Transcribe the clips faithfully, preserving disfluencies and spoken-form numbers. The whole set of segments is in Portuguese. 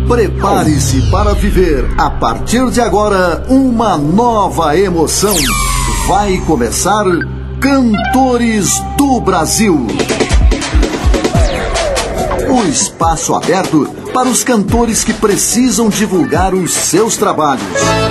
Prepare-se para viver, a partir de agora, uma nova emoção. Vai começar Cantores do Brasil. O espaço aberto para os cantores que precisam divulgar os seus trabalhos.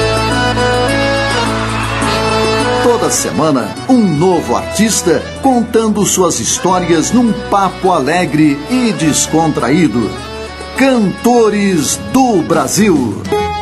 Toda semana, um novo artista contando suas histórias num papo alegre e descontraído. Cantores do Brasil.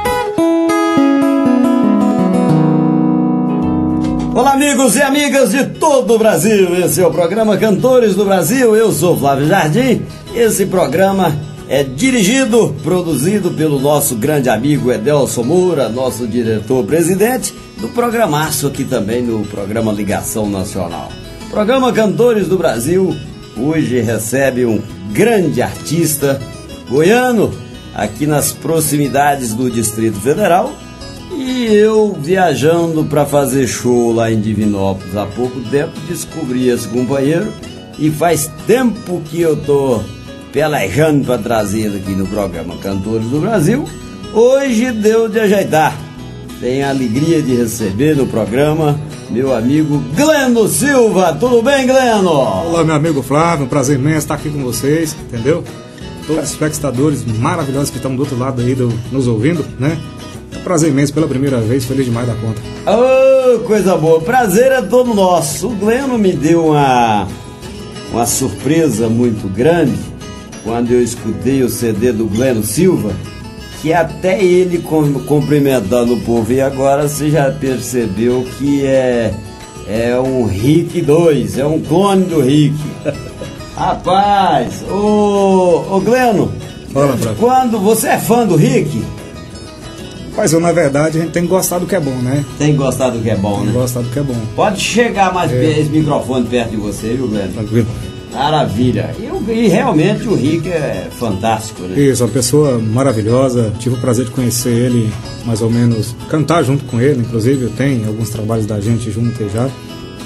Olá, amigos e amigas de todo o Brasil. Esse é o programa Cantores do Brasil. Eu sou Flávio Jardim. Esse programa é dirigido, produzido pelo nosso grande amigo Edelson Moura, nosso diretor-presidente do programaço aqui também no programa Ligação Nacional. O programa Cantores do Brasil hoje recebe um grande artista goiano, aqui nas proximidades do Distrito Federal, e eu viajando para fazer show lá em Divinópolis há pouco tempo, descobri esse companheiro e faz tempo que eu tô pelejando para trazer aqui no programa Cantores do Brasil. Hoje deu de ajeitar. Tenho a alegria de receber no programa meu amigo Gleno Silva. Tudo bem, Gleno? Olá, meu amigo Flávio, um prazer imenso estar aqui com vocês, entendeu? Todos os espectadores maravilhosos que estão do outro lado aí do, nos ouvindo, né? É um prazer imenso pela primeira vez, feliz demais da conta. Oh, coisa boa, prazer é todo nosso. O Gleno me deu uma, uma surpresa muito grande quando eu escutei o C D do Gleno Silva, que até ele cumprimentando o povo, e agora você já percebeu que é, é um Rick dois, é um clone do Rick. Rapaz, ô, ô Gleno, Fala, Flávio. Quando você é fã do Rick? Mas eu, na verdade, a gente tem que gostar do que é bom, né? Tem que gostar do que é bom, Tem né? que gostar do que é bom. Pode chegar mais É. perto, esse microfone perto de você, viu, Gleno? Tranquilo. Maravilha. E, o- e realmente o Rick é fantástico, né? Isso, uma pessoa maravilhosa. Tive o prazer de conhecer ele, mais ou menos, cantar junto com ele, inclusive. Eu tenho alguns trabalhos da gente junto aí já.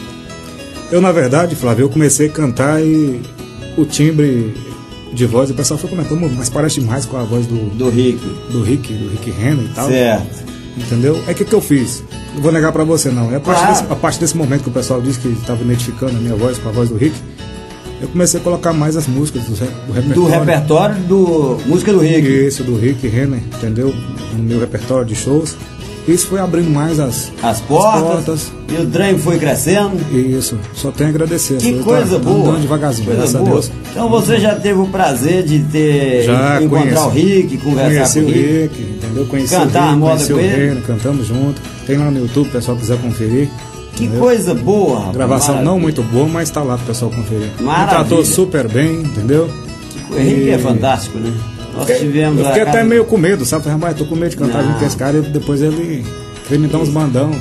Eu, na verdade, Flávio, eu comecei a cantar e o timbre de voz, o pessoal foi comentando, mas parece demais com a voz do, Do Rick. do Rick, do Rick Renner e tal. Certo. Entendeu? É o que, que eu fiz. Não vou negar pra você, não. É a partir, Claro. desse, a partir desse momento que o pessoal disse que estava identificando a minha voz com a voz do Rick, eu comecei a colocar mais as músicas do, re- do repertório. Do repertório do música do Rick. Isso, do Rick Renner, entendeu? No meu repertório de shows. Isso foi abrindo mais as, As portas, as portas. E o trem foi crescendo. Isso, só tenho a agradecer. Que Tá- coisa tá boa. andando devagarzinho, Coisa graças boa. a Deus. Então você já teve o prazer de ter Já encontrar conheci. o Rick, conversar Conheci com o o Rick. Rick, entendeu? Conheci Cantar o a Rick, moda conheci com o ele. Renner, cantamos junto. Tem lá no YouTube, o pessoal quiser conferir. Que entendeu? coisa boa, rapaz. Gravação Maravilha. não muito boa, mas tá lá pro pessoal conferir. Maravilha. Me tratou super bem, entendeu? O Rick E- é fantástico, né? Nós Fiquei- tivemos eu fiquei a até casa- meio com medo, sabe? Falei, rapaz, tô com medo de cantar Não. junto com esse cara e depois ele veio me dar uns bandão.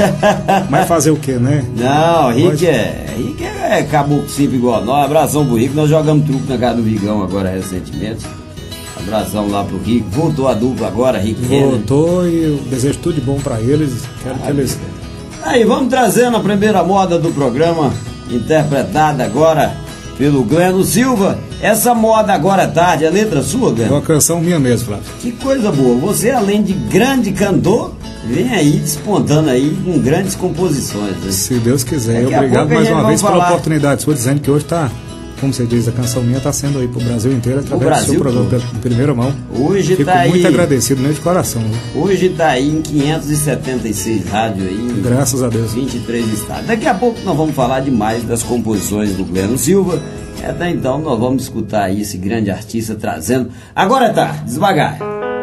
Mas fazer o que, né? Não, Rick Pode. é. Rick é caboclo simples igual nós. Abração pro Rick. Nós jogamos truque na casa do Vigão agora recentemente. Abração lá pro Rick. Voltou a dupla agora, Rick Renner. Voltou e eu desejo tudo de bom pra eles. Quero que eles. Aí, vamos trazendo a primeira moda do programa, interpretada agora pelo Gleno Silva. Essa moda agora é tarde, é letra sua, É Gleno? uma canção minha mesmo, Flávio. Que coisa boa. Você, além de grande cantor, vem aí despontando aí com grandes composições, né? Se Deus quiser. Daqui a Obrigado pouco a mais gente uma vai vez pela falar. oportunidade. Estou dizendo que hoje tá, como você diz, a canção minha tá sendo aí pro Brasil inteiro através do Brasil seu programa todo. de primeira mão. Hoje Fico tá aí. muito agradecido, mesmo de coração. Viu? Hoje tá aí em quinhentos e setenta e seis rádios aí. em Graças a Deus. vinte e três estados. Daqui a pouco nós vamos falar demais das composições do Gleno Silva. Até então nós vamos escutar aí esse grande artista trazendo. Agora tá, devagar.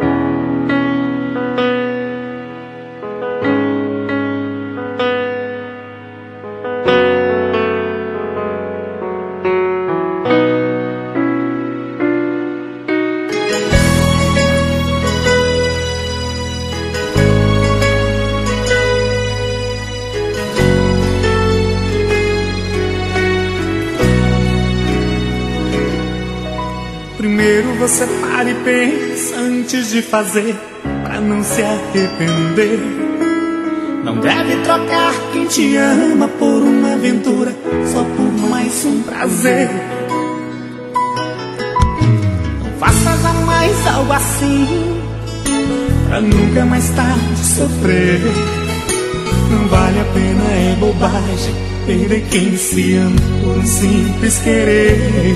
Primeiro você para e pensa antes de fazer, pra não se arrepender. Não deve trocar quem te ama por uma aventura, só por mais um prazer. Não faça jamais algo assim, pra nunca mais tarde sofrer. Não vale a pena, é bobagem perder quem se ama por um simples querer.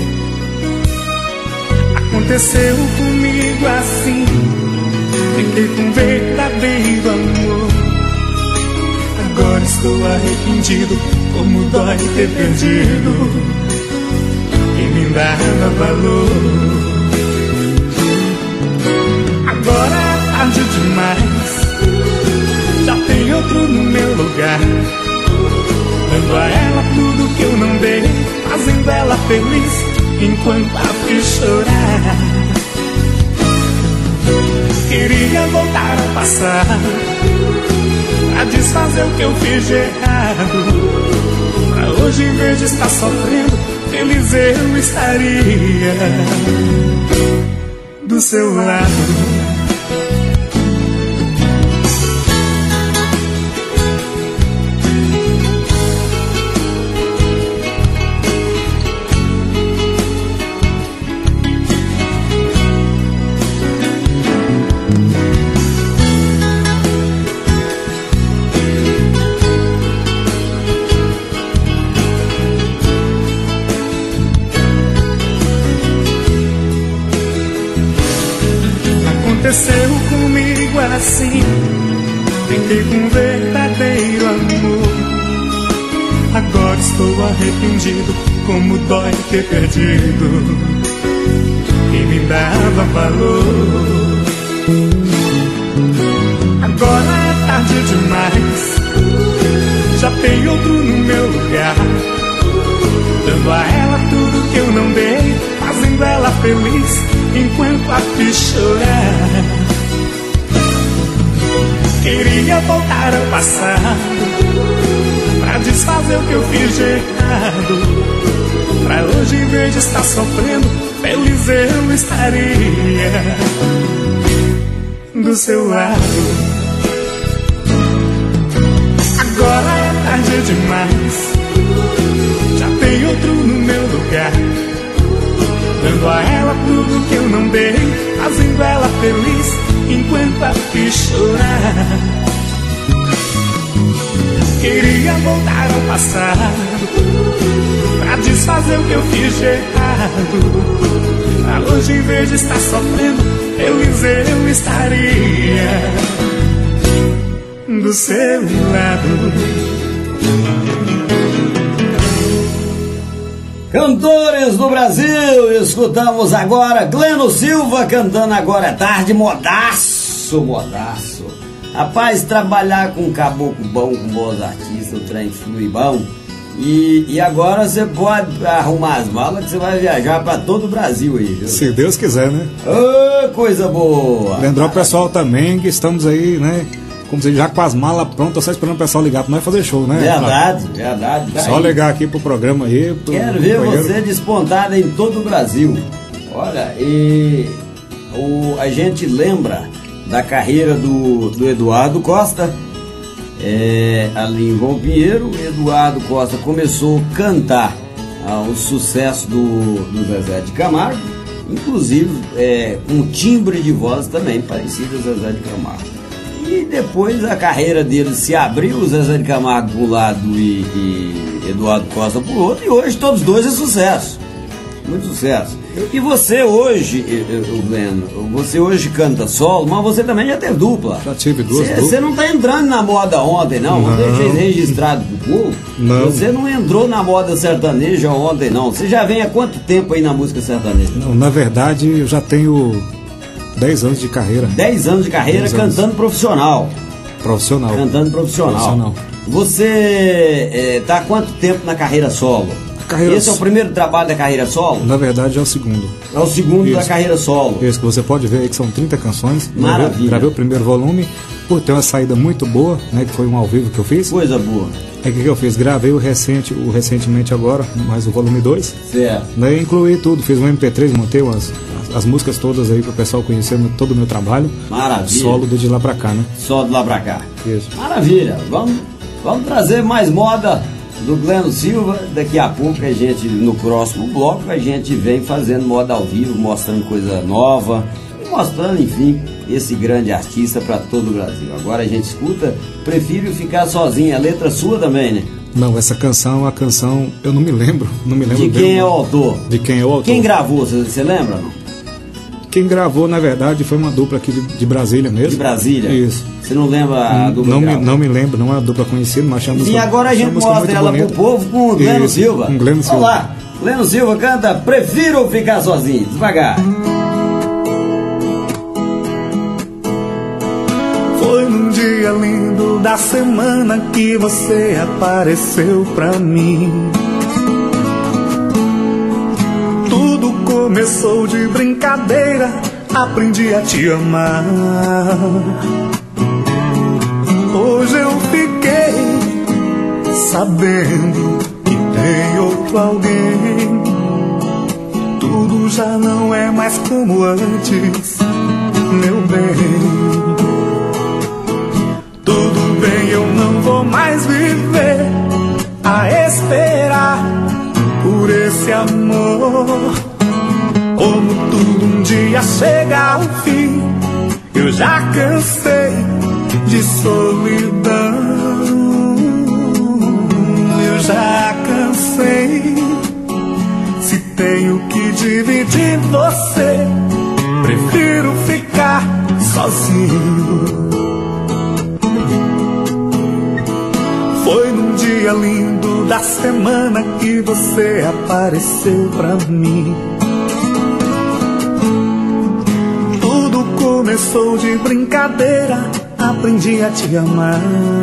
Aconteceu comigo assim, fiquei com verdadeiro amor. Agora estou arrependido, como dói ter perdido quem me dava valor. Agora é tarde demais, já tem outro no meu lugar, dando a ela tudo que eu não dei, fazendo ela feliz enquanto a fiz chorar. Queria voltar ao passado, pra desfazer o que eu fiz de errado, pra hoje em vez de estar sofrendo, feliz eu estaria do seu lado. Aconteceu comigo assim, fiquei com verdadeiro amor. Agora estou arrependido, como dói ter perdido quem me dava valor. Agora é tarde demais, já tem outro no meu lugar, dando a ela tudo que eu não dei, fazendo ela feliz enquanto a fiz chorar. Queria voltar ao passado, pra desfazer o que eu fiz de errado, pra hoje em vez de estar sofrendo, feliz eu estaria do seu lado. Agora é tarde demais, já tem outro no meu lugar, dando a ela tudo que eu não dei, fazendo ela feliz enquanto a fiz chorar. Queria voltar ao passado, pra desfazer o que eu fiz de errado, pra hoje em vez de estar sofrendo, feliz eu estaria do seu lado. Cantores do Brasil, escutamos agora Gleno Silva cantando Agora é Tarde, modaço, modaço. Rapaz, trabalhar com caboclo bom, com bons artistas, o trem flui bom. E, e agora você pode arrumar as malas que você vai viajar para todo o Brasil aí, viu? Se Deus quiser, né? Ô, oh, coisa boa! Lembrar o pessoal também que estamos aí, né? Como se já com as malas prontas, só esperando o pessoal ligar para nós fazer show, né? Verdade, verdade. Tá só aí. Ligar aqui pro programa aí. Pro Quero ver companheiro. você despontada em todo o Brasil. Olha, e o, a gente lembra da carreira do, do Eduardo Costa, é, ali em João Pinheiro. Eduardo Costa começou a cantar ah, o sucesso do, do Zezé de Camargo, inclusive é, com um timbre de voz também parecido ao Zezé de Camargo. E depois a carreira dele se abriu, o Zezé de Camargo por um lado e, e Eduardo Costa por outro, e hoje todos dois é sucesso, muito sucesso. E você hoje, Gleno, você hoje canta solo, mas você também já teve dupla. Já tive duas duplas. Você não está entrando na moda ontem, não? Não. Você fez registrado pro povo? Não. Você não entrou na moda sertaneja ontem, não. Você já vem há quanto tempo aí na música sertaneja? Não, na verdade, eu já tenho dez anos de carreira. dez anos de carreira dez cantando anos. profissional. Profissional. Cantando profissional. Profissional. Você está há quanto tempo na carreira solo? Carreira Esse é o primeiro trabalho da carreira solo? Na verdade, é o segundo. É o segundo Isso. da carreira solo. Isso, que você pode ver aí que são trinta canções. Maravilha. Gravei, gravei o primeiro volume, por ter uma saída muito boa, né? Que foi um ao vivo que eu fiz. Coisa boa. É que que eu fiz? Gravei o recente, o recentemente agora, mais o volume dois. Certo. Daí incluí tudo, fiz um M P três, montei umas, as, as músicas todas aí para o pessoal conhecer todo o meu trabalho. Maravilha. Solo de lá pra cá, né? Só de lá pra cá. Isso. Maravilha. Vamos, vamos trazer mais moda do Gleno Silva. Daqui a pouco a gente, no próximo bloco, a gente vem fazendo moda ao vivo, mostrando coisa nova. mostrando, enfim, esse grande artista para todo o Brasil. Agora a gente escuta Prefiro Ficar Sozinho, a letra sua também, né? Não, essa canção, a canção, eu não me lembro, não me lembro de quem é o autor? De quem é o autor. Quem gravou, você, você lembra, não? Quem gravou, na verdade, foi uma dupla aqui de, de Brasília mesmo. De Brasília? Isso. Você não lembra a dupla? Não me, não me lembro, não é uma dupla conhecida, mas chama. E agora a gente mostra ela bonita pro povo com o Gleno Isso, Silva. Com o Gleno Silva. Vamos lá, Gleno Silva canta Prefiro Ficar Sozinho, devagar. Foi num dia lindo da semana que você apareceu pra mim. Tudo começou de brincadeira, aprendi a te amar. Hoje eu fiquei sabendo que tem outro alguém. Tudo já não é mais como antes, meu bem. Tudo bem, eu não vou mais viver a esperar por esse amor. Como tudo um dia chega ao fim, eu já cansei de solidão. Eu já cansei. Se tenho que dividir você, prefiro ficar sozinho. Foi num dia lindo da semana que você apareceu pra mim. Tudo começou de brincadeira, aprendi a te amar.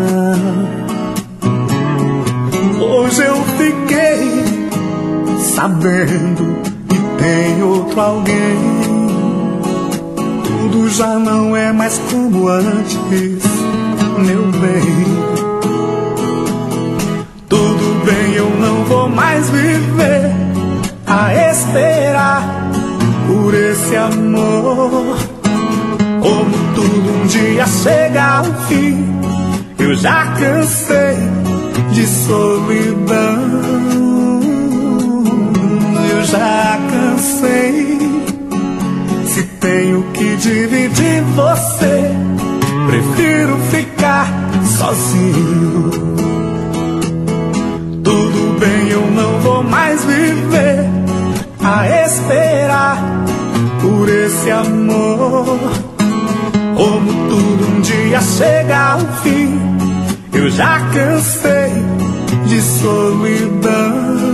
Hoje eu fiquei sabendo que tem outro alguém. Tudo já não é mais como antes, meu bem. Tudo bem, eu não vou mais viver a esperar por esse amor. Como tudo um dia chega ao fim, eu já cansei de solidão. Eu já cansei. Se tenho que dividir você, prefiro ficar sozinho. Tudo bem, eu não vou mais viver a esperar por esse amor. Como tudo um dia chega ao fim, eu já cansei de solidão.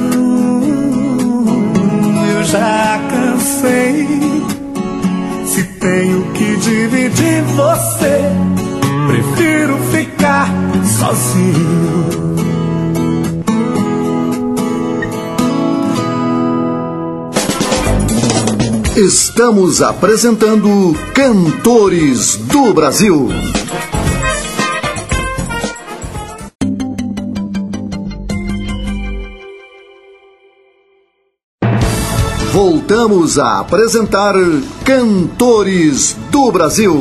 Eu já cansei. Se tenho que dividir você, prefiro ficar sozinho. Estamos apresentando Cantores do Brasil. Voltamos a apresentar Cantores do Brasil.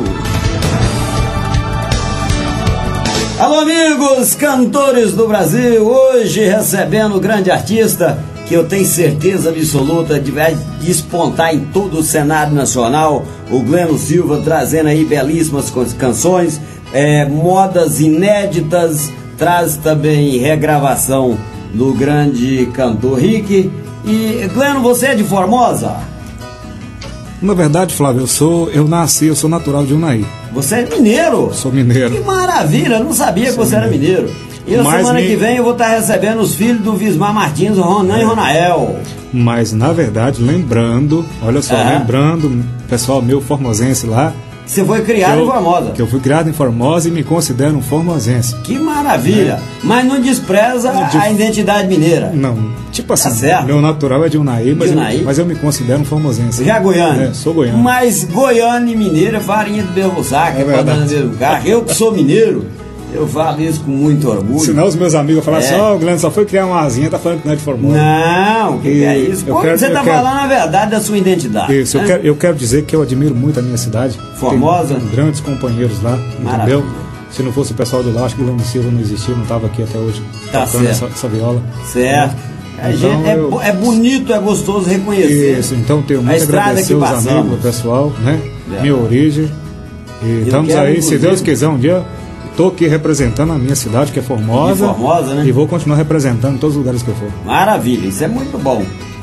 Alô, amigos, Cantores do Brasil, hoje recebendo o grande artista que eu tenho certeza absoluta de vai despontar em todo o cenário nacional, o Gleno Silva, trazendo aí belíssimas canções, é, modas inéditas, traz também regravação do grande cantor Rick. E, Gleno, você é de Formosa? Na verdade, Flávio, eu sou, eu nasci, eu sou natural de Unai. Você é mineiro? Sou mineiro. Que maravilha, eu não sabia sou que você mineiro. era mineiro. E a Mas semana me... que vem eu vou estar recebendo os filhos do Vismar Martins, o Ronan é. e Ronael. Mas, na verdade, lembrando, olha só, é. lembrando, pessoal meu formosense lá. Você foi criado eu, em Formosa. Que eu fui criado em Formosa e me considero um formosense. Que maravilha. É. Mas não despreza de... a identidade mineira. Não, tipo assim, tá certo? Meu natural é de Unai, mas, de Unai? Eu, mas eu me considero um formosense. Já goiano? É, sou goiano. Mas goiano e mineiro é farinha do mesmo saco, é pode andar no mesmo carro. Eu que sou mineiro, eu falo isso com muito orgulho. Senão os meus amigos falam é. assim, ó, oh, o Gleno só foi criar uma asinha, tá falando que não é de Formosa. Não, o que, que é isso? Como quero, você tá quero... falando a verdade da sua identidade. Isso, né? eu, quero, eu quero dizer que eu admiro muito a minha cidade. Formosa? Tenho grandes companheiros lá, Maravilha. entendeu? Se não fosse o pessoal de lá, acho que o Gleno Silva não existia, não estava aqui até hoje, tá tocando essa, essa viola. Certo. A então, gente, eu... é, é bonito, é gostoso reconhecer. Isso, então tenho muito a agradecer os amigos, o pessoal, né? é. minha origem. E eu estamos aí, se Deus quiser, um dia estou aqui representando a minha cidade, que é Formosa. Formosa, né? E vou continuar representando em todos os lugares que eu for. Maravilha, isso é muito bom.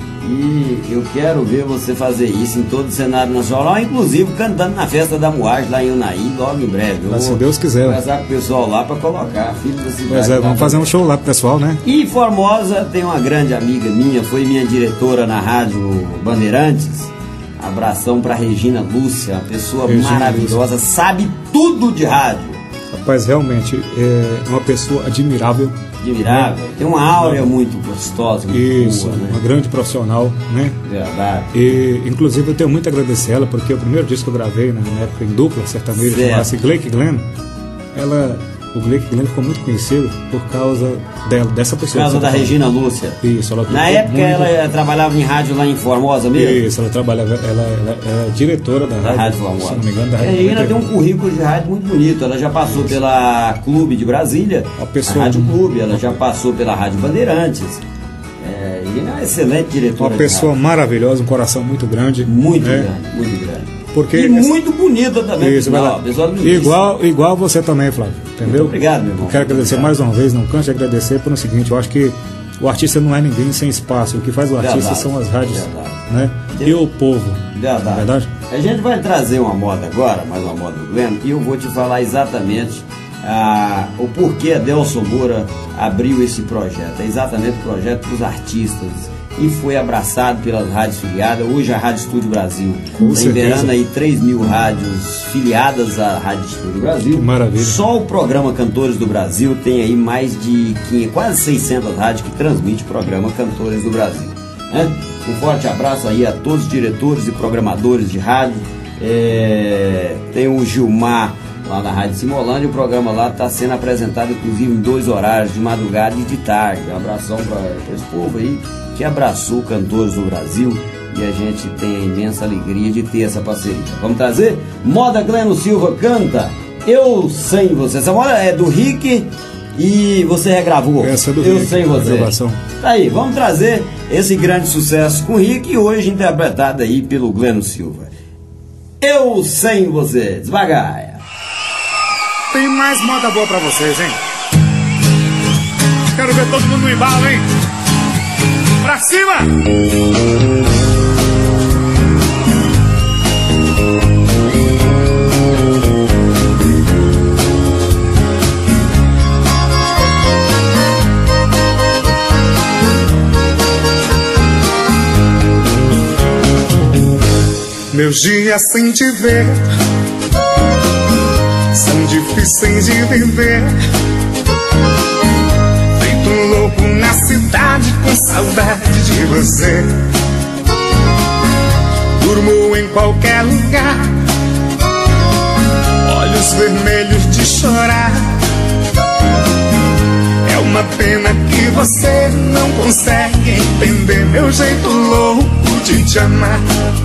E eu quero ver você fazer isso em todo o cenário nacional, inclusive cantando na festa da Moagem lá em Unaí, logo em breve. Eu Mas, se Deus quiser. Vou conversar com o pessoal lá para colocar, filho da cidade. Pois é, vamos fazer um show lá pro pessoal, né? E Formosa tem uma grande amiga minha, foi minha diretora na Rádio Bandeirantes. Abração para Regina Lúcia, uma pessoa Regina maravilhosa, Lúcia. Sabe tudo de rádio. Rapaz, realmente é uma pessoa admirável. Admirável. Tem uma áurea muito gostosa, muito Isso, boa, né? Uma grande profissional, né? Verdade. E, inclusive, eu tenho muito a agradecer ela, porque o primeiro disco que eu gravei, na época, em dupla, sertaneja, chamava-se Gleick Glenn, ela... O Gleick Glenn ficou muito conhecido por causa dela, dessa pessoa. Por causa da Regina Lúcia. Isso, ela Na época muito... ela trabalhava em rádio lá em Formosa mesmo? Isso, ela trabalhava, ela, ela, ela é diretora da, da rádio, rádio Formosa. Se não me engano, da rádio. A Regina tem um currículo de rádio muito bonito. Ela já passou Isso. pela Clube de Brasília, a, pessoa... a Rádio Clube, ela já passou pela Rádio Bandeirantes. É, e é uma excelente diretora. Uma pessoa maravilhosa, um coração muito grande. Muito né? grande, muito grande. Porque e muito bonita também. Isso, não, igual, igual você também, Flávio. Entendeu? Muito obrigado, meu irmão. Quero agradecer mais uma vez, não canso de agradecer pelo seguinte, eu acho que o artista não é ninguém sem espaço. O que faz o artista verdade, são as rádios, verdade. Né? E o povo. Verdade. verdade. A gente vai trazer uma moda agora, mais uma moda do Glenn, e eu vou te falar exatamente ah, o porquê a Delson Moura abriu esse projeto. É exatamente o projeto para os artistas. E foi abraçado pelas rádios filiadas. Hoje a Rádio Estúdio Brasil está liberando aí três mil rádios filiadas à Rádio Estúdio Brasil. Maravilha. Só o programa Cantores do Brasil tem aí mais de quinhentas, quase seiscentas rádios que transmite o programa Cantores do Brasil. Né? Um forte abraço aí a todos os diretores e programadores de rádio. É... Tem o Gilmar lá na Rádio Simolândia. O programa lá está sendo apresentado inclusive em dois horários, de madrugada e de tarde. Um abração para esse povo aí que abraçou Cantores do Brasil, e a gente tem a imensa alegria de ter essa parceria. Vamos trazer? Moda Gleno Silva canta Eu Sem Você. Essa moda é do Rick e você regravou. Essa é do Eu Rick, Sem Você. Tá aí, vamos trazer esse grande sucesso com o Rick, hoje interpretado aí pelo Gleno Silva. Eu Sem Você. Devagar. Tem mais moda boa pra vocês, hein? Quero ver todo mundo no embalo, hein? Pra cima! Meus dias sem te ver são difíceis de viver. Louco na cidade com saudade de você. Durmo em qualquer lugar, olhos vermelhos de chorar. É uma pena que você não consegue entender meu jeito louco de te amar.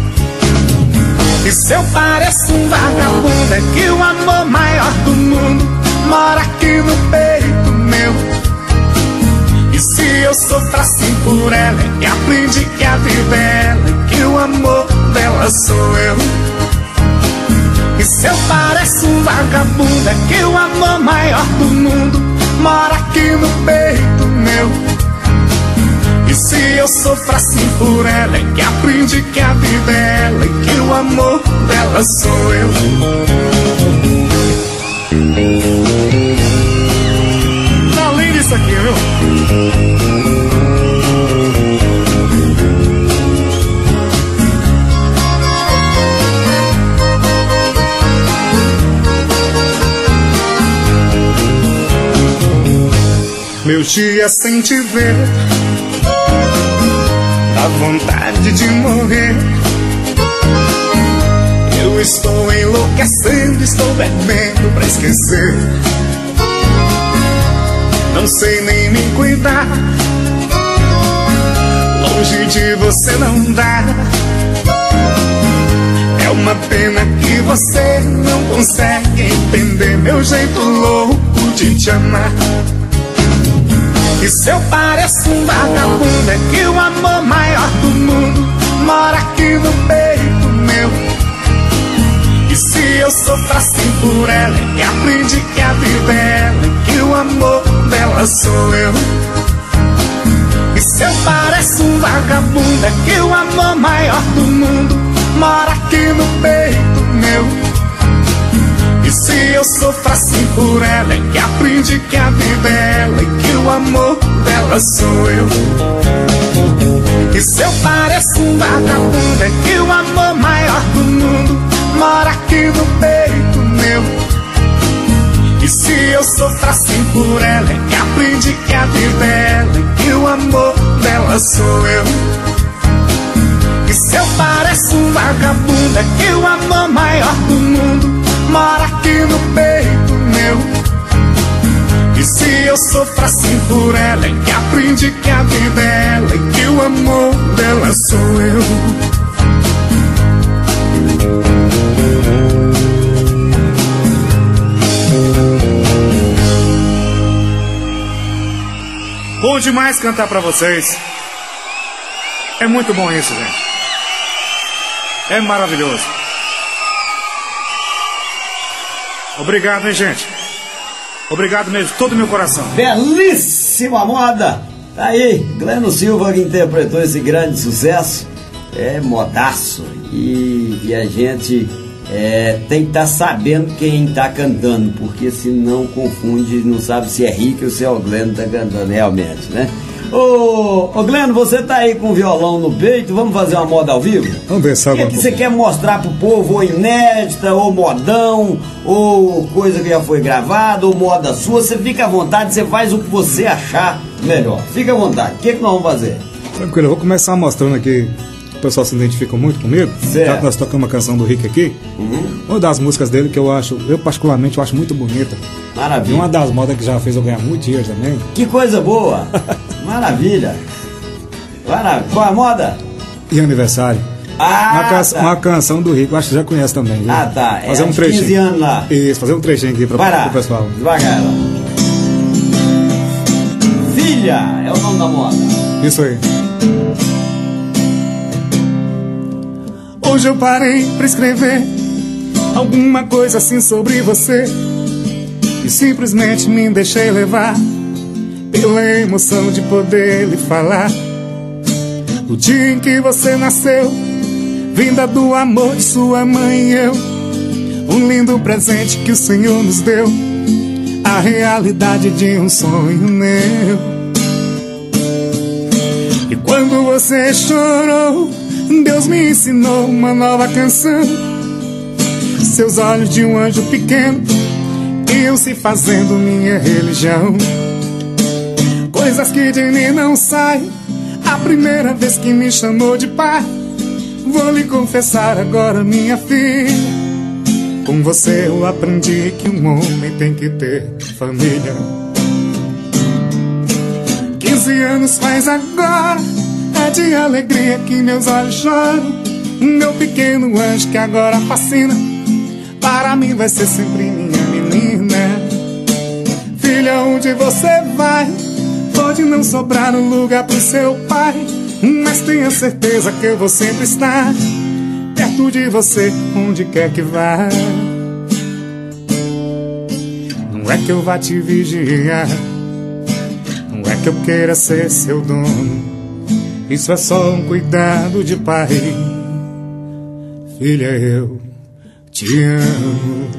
E se eu pareço um vagabundo, é que o amor maior do mundo mora aqui no peito meu. E se eu sofro assim por ela, é que aprendi que a vida é ela, que o amor dela sou eu. E se eu pareço um vagabundo, é que o amor maior do mundo mora aqui no peito meu. E se eu sofro assim por ela, é que aprendi que a vida é ela, que o amor dela sou eu. Tá lindo isso aqui, viu? Meus dias sem te ver dá vontade de morrer. Eu estou enlouquecendo, estou bebendo pra esquecer. Não sei nem me cuidar, longe de você não dá. É uma pena que você não consegue entender meu jeito louco de te amar. E se eu pareço um vagabundo, é que o amor maior do mundo mora aqui no peito meu. eu sofro assim por ela, é que aprendi que a vida é ela, que o amor dela sou eu. E se eu pareço um vagabundo, é que o amor maior do mundo mora aqui no peito meu. E se eu sofro assim por ela, é que aprendi que a vida é ela, e que o amor dela sou eu. E se eu pareço um vagabundo, é que o amor maior do mundo mora aqui no peito meu. E se eu sofro assim por ela, é que aprendi que a vida é ela, e que o amor dela sou eu. E se eu pareço um vagabundo, é que o amor maior do mundo mora aqui no peito meu. E se eu sofro assim por ela, é que aprendi que a vida é ela, e que o amor dela sou eu. Bom demais cantar pra vocês. É muito bom isso, gente. É maravilhoso. Obrigado, hein, gente. Obrigado mesmo, de todo o meu coração. Belíssima moda! Tá aí, Gleno Silva que interpretou esse grande sucesso. É modaço. E, e a gente é, tem que estar tá sabendo quem está cantando, porque senão confunde, não sabe se é Rick ou se é o Gleno que está cantando realmente, né? Ô, ô Gleno, você tá aí com o violão no peito, vamos fazer uma moda ao vivo? Vamos ver só. O que, que você quer mostrar pro povo, ou inédita, ou modão, ou coisa que já foi gravada, ou moda sua? Você fica à vontade, você faz o que você achar melhor. Fica à vontade. O que, que nós vamos fazer? Tranquilo, eu vou começar mostrando aqui. O pessoal se identifica muito comigo. Certo. Nós tocamos uma canção do Rick aqui. Uhum. Uma das músicas dele que eu acho, eu particularmente eu acho muito bonita. Maravilha. E uma das modas que já fez eu ganhar muito dinheiro também. Que coisa boa. Maravilha. Maravilha. Qual é a moda? E aniversário. Ah, uma, can tá. uma canção do Rick, eu acho que você já conhece também, viu? Ah, tá. É fazer um trechinho. quinze anos lá. Isso, fazer um trechinho aqui para o pessoal. Devagar lá. Filha é o nome da moda. Isso aí. Hoje eu parei pra escrever alguma coisa assim sobre você, e simplesmente me deixei levar pela emoção de poder lhe falar. O dia em que você nasceu, vinda do amor de sua mãe e eu, um lindo presente que o Senhor nos deu, a realidade de um sonho meu. E quando você chorou, Deus me ensinou uma nova canção. Seus olhos de um anjo pequeno iam se fazendo minha religião. Coisas que de mim não saem. A primeira vez que me chamou de pai, vou lhe confessar agora, minha filha, com você eu aprendi que um homem tem que ter família. Quinze anos faz agora, é de alegria que meus olhos choram. Meu pequeno anjo que agora fascina, para mim vai ser sempre minha menina. Filha, onde você vai, pode não sobrar um lugar pro seu pai, mas tenha certeza que eu vou sempre estar perto de você, onde quer que vá. Não é que eu vá te vigiar, não é que eu queira ser seu dono, isso é só um cuidado de pai. Filha, eu te amo.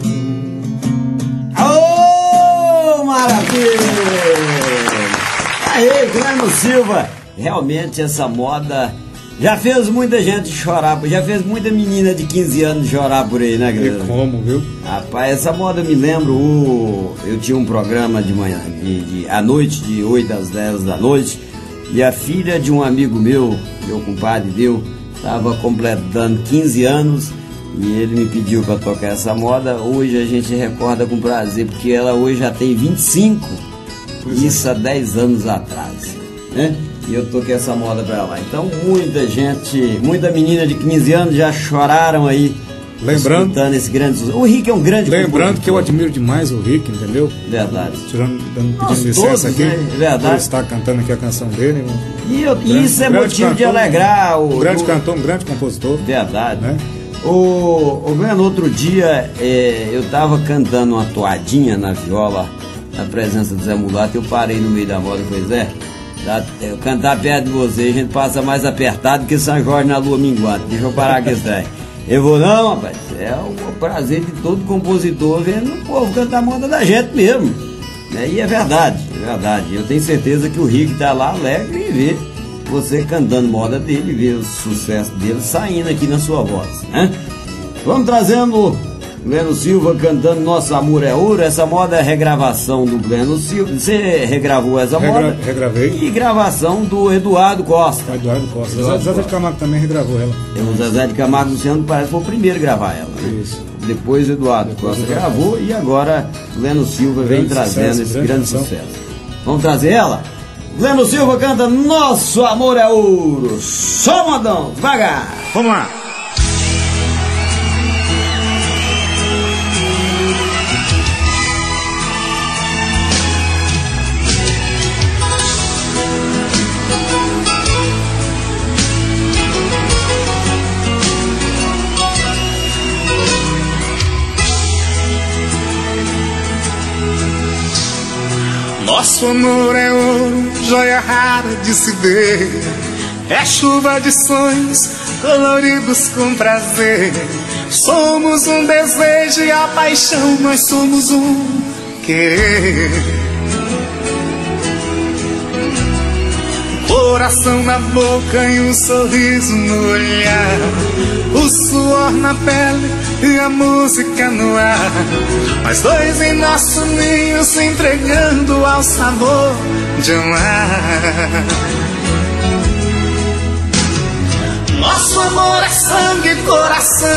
Oh, maravilha! Aí, Gleno Silva, realmente essa moda já fez muita gente chorar, já fez muita menina de quinze anos chorar por aí, né, Gleno? E como, viu? Rapaz, essa moda eu me lembro, o, eu tinha um programa de manhã, de, de, à noite, de oito às dez da noite, e a filha de um amigo meu, meu compadre deu, estava completando quinze anos, e ele me pediu para tocar essa moda. Hoje a gente recorda com prazer, porque ela hoje já tem vinte e cinco, pois isso é. Há dez anos atrás, né? E eu toquei essa moda para ela. Então muita gente, muita menina de quinze anos já choraram aí, lembrando esse grande... O Rick é um grande Lembrando compositor. que eu admiro demais o Rick, entendeu? Verdade. Tirando, dando, pedindo Nós licença todos, aqui, né? Verdade. por estar cantando aqui a canção dele. E, eu, grande, isso é grande motivo cantor, de alegrar o... Um grande o... cantor, um grande compositor. Verdade. Né? Ô, ô Glenn, outro dia é, eu tava cantando uma toadinha na viola, na presença do Zé Mulato, eu parei no meio da moda, pois é, dá, eu cantar perto de você, a gente passa mais apertado que São Jorge na lua minguante. Deixa eu parar aqui, isso aí. Eu vou não, rapaz, é o prazer de todo compositor vendo o povo cantar a moda da gente mesmo, né? E é verdade, é verdade, eu tenho certeza que o Rick tá lá alegre e vê você cantando moda dele, ver o sucesso dele saindo aqui na sua voz, né? Vamos trazendo Gleno Silva cantando Nosso Amor é Ouro. Essa moda é regravação do Gleno Silva. Você regravou essa Regra, moda? Regravei. E gravação do Eduardo Costa. Eduardo Costa. Eduardo Zezé de Camargo também regravou ela. O Zezé de Camargo Luciano parece que foi o primeiro a gravar ela, né? Isso. Depois o Eduardo Depois Costa Eduardo gravou Costa. E agora Gleno Silva grande vem trazendo sucesso, esse grande, grande sucesso. Vamos trazer ela? Gleno Silva canta Nosso Amor é Ouro. Só modão, devagar. Vamos lá. Nosso amor é ouro, joia rara de se ver. É chuva de sonhos, coloridos com prazer. Somos um desejo e a paixão, nós somos um querer. Coração na boca e um sorriso no olhar, o suor na pele e a música no ar. Nós dois em nosso ninho se entregando ao sabor de amar. Nosso amor é sangue e coração,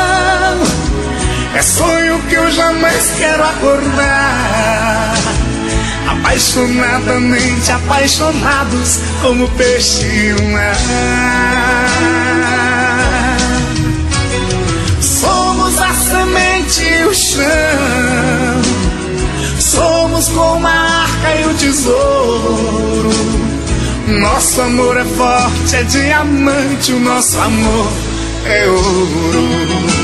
é sonho que eu jamais quero acordar. Apaixonadamente apaixonados como peixe e o mar. Somos a semente e o chão, somos como a arca e o tesouro. Nosso amor é forte, é diamante, o nosso amor é ouro.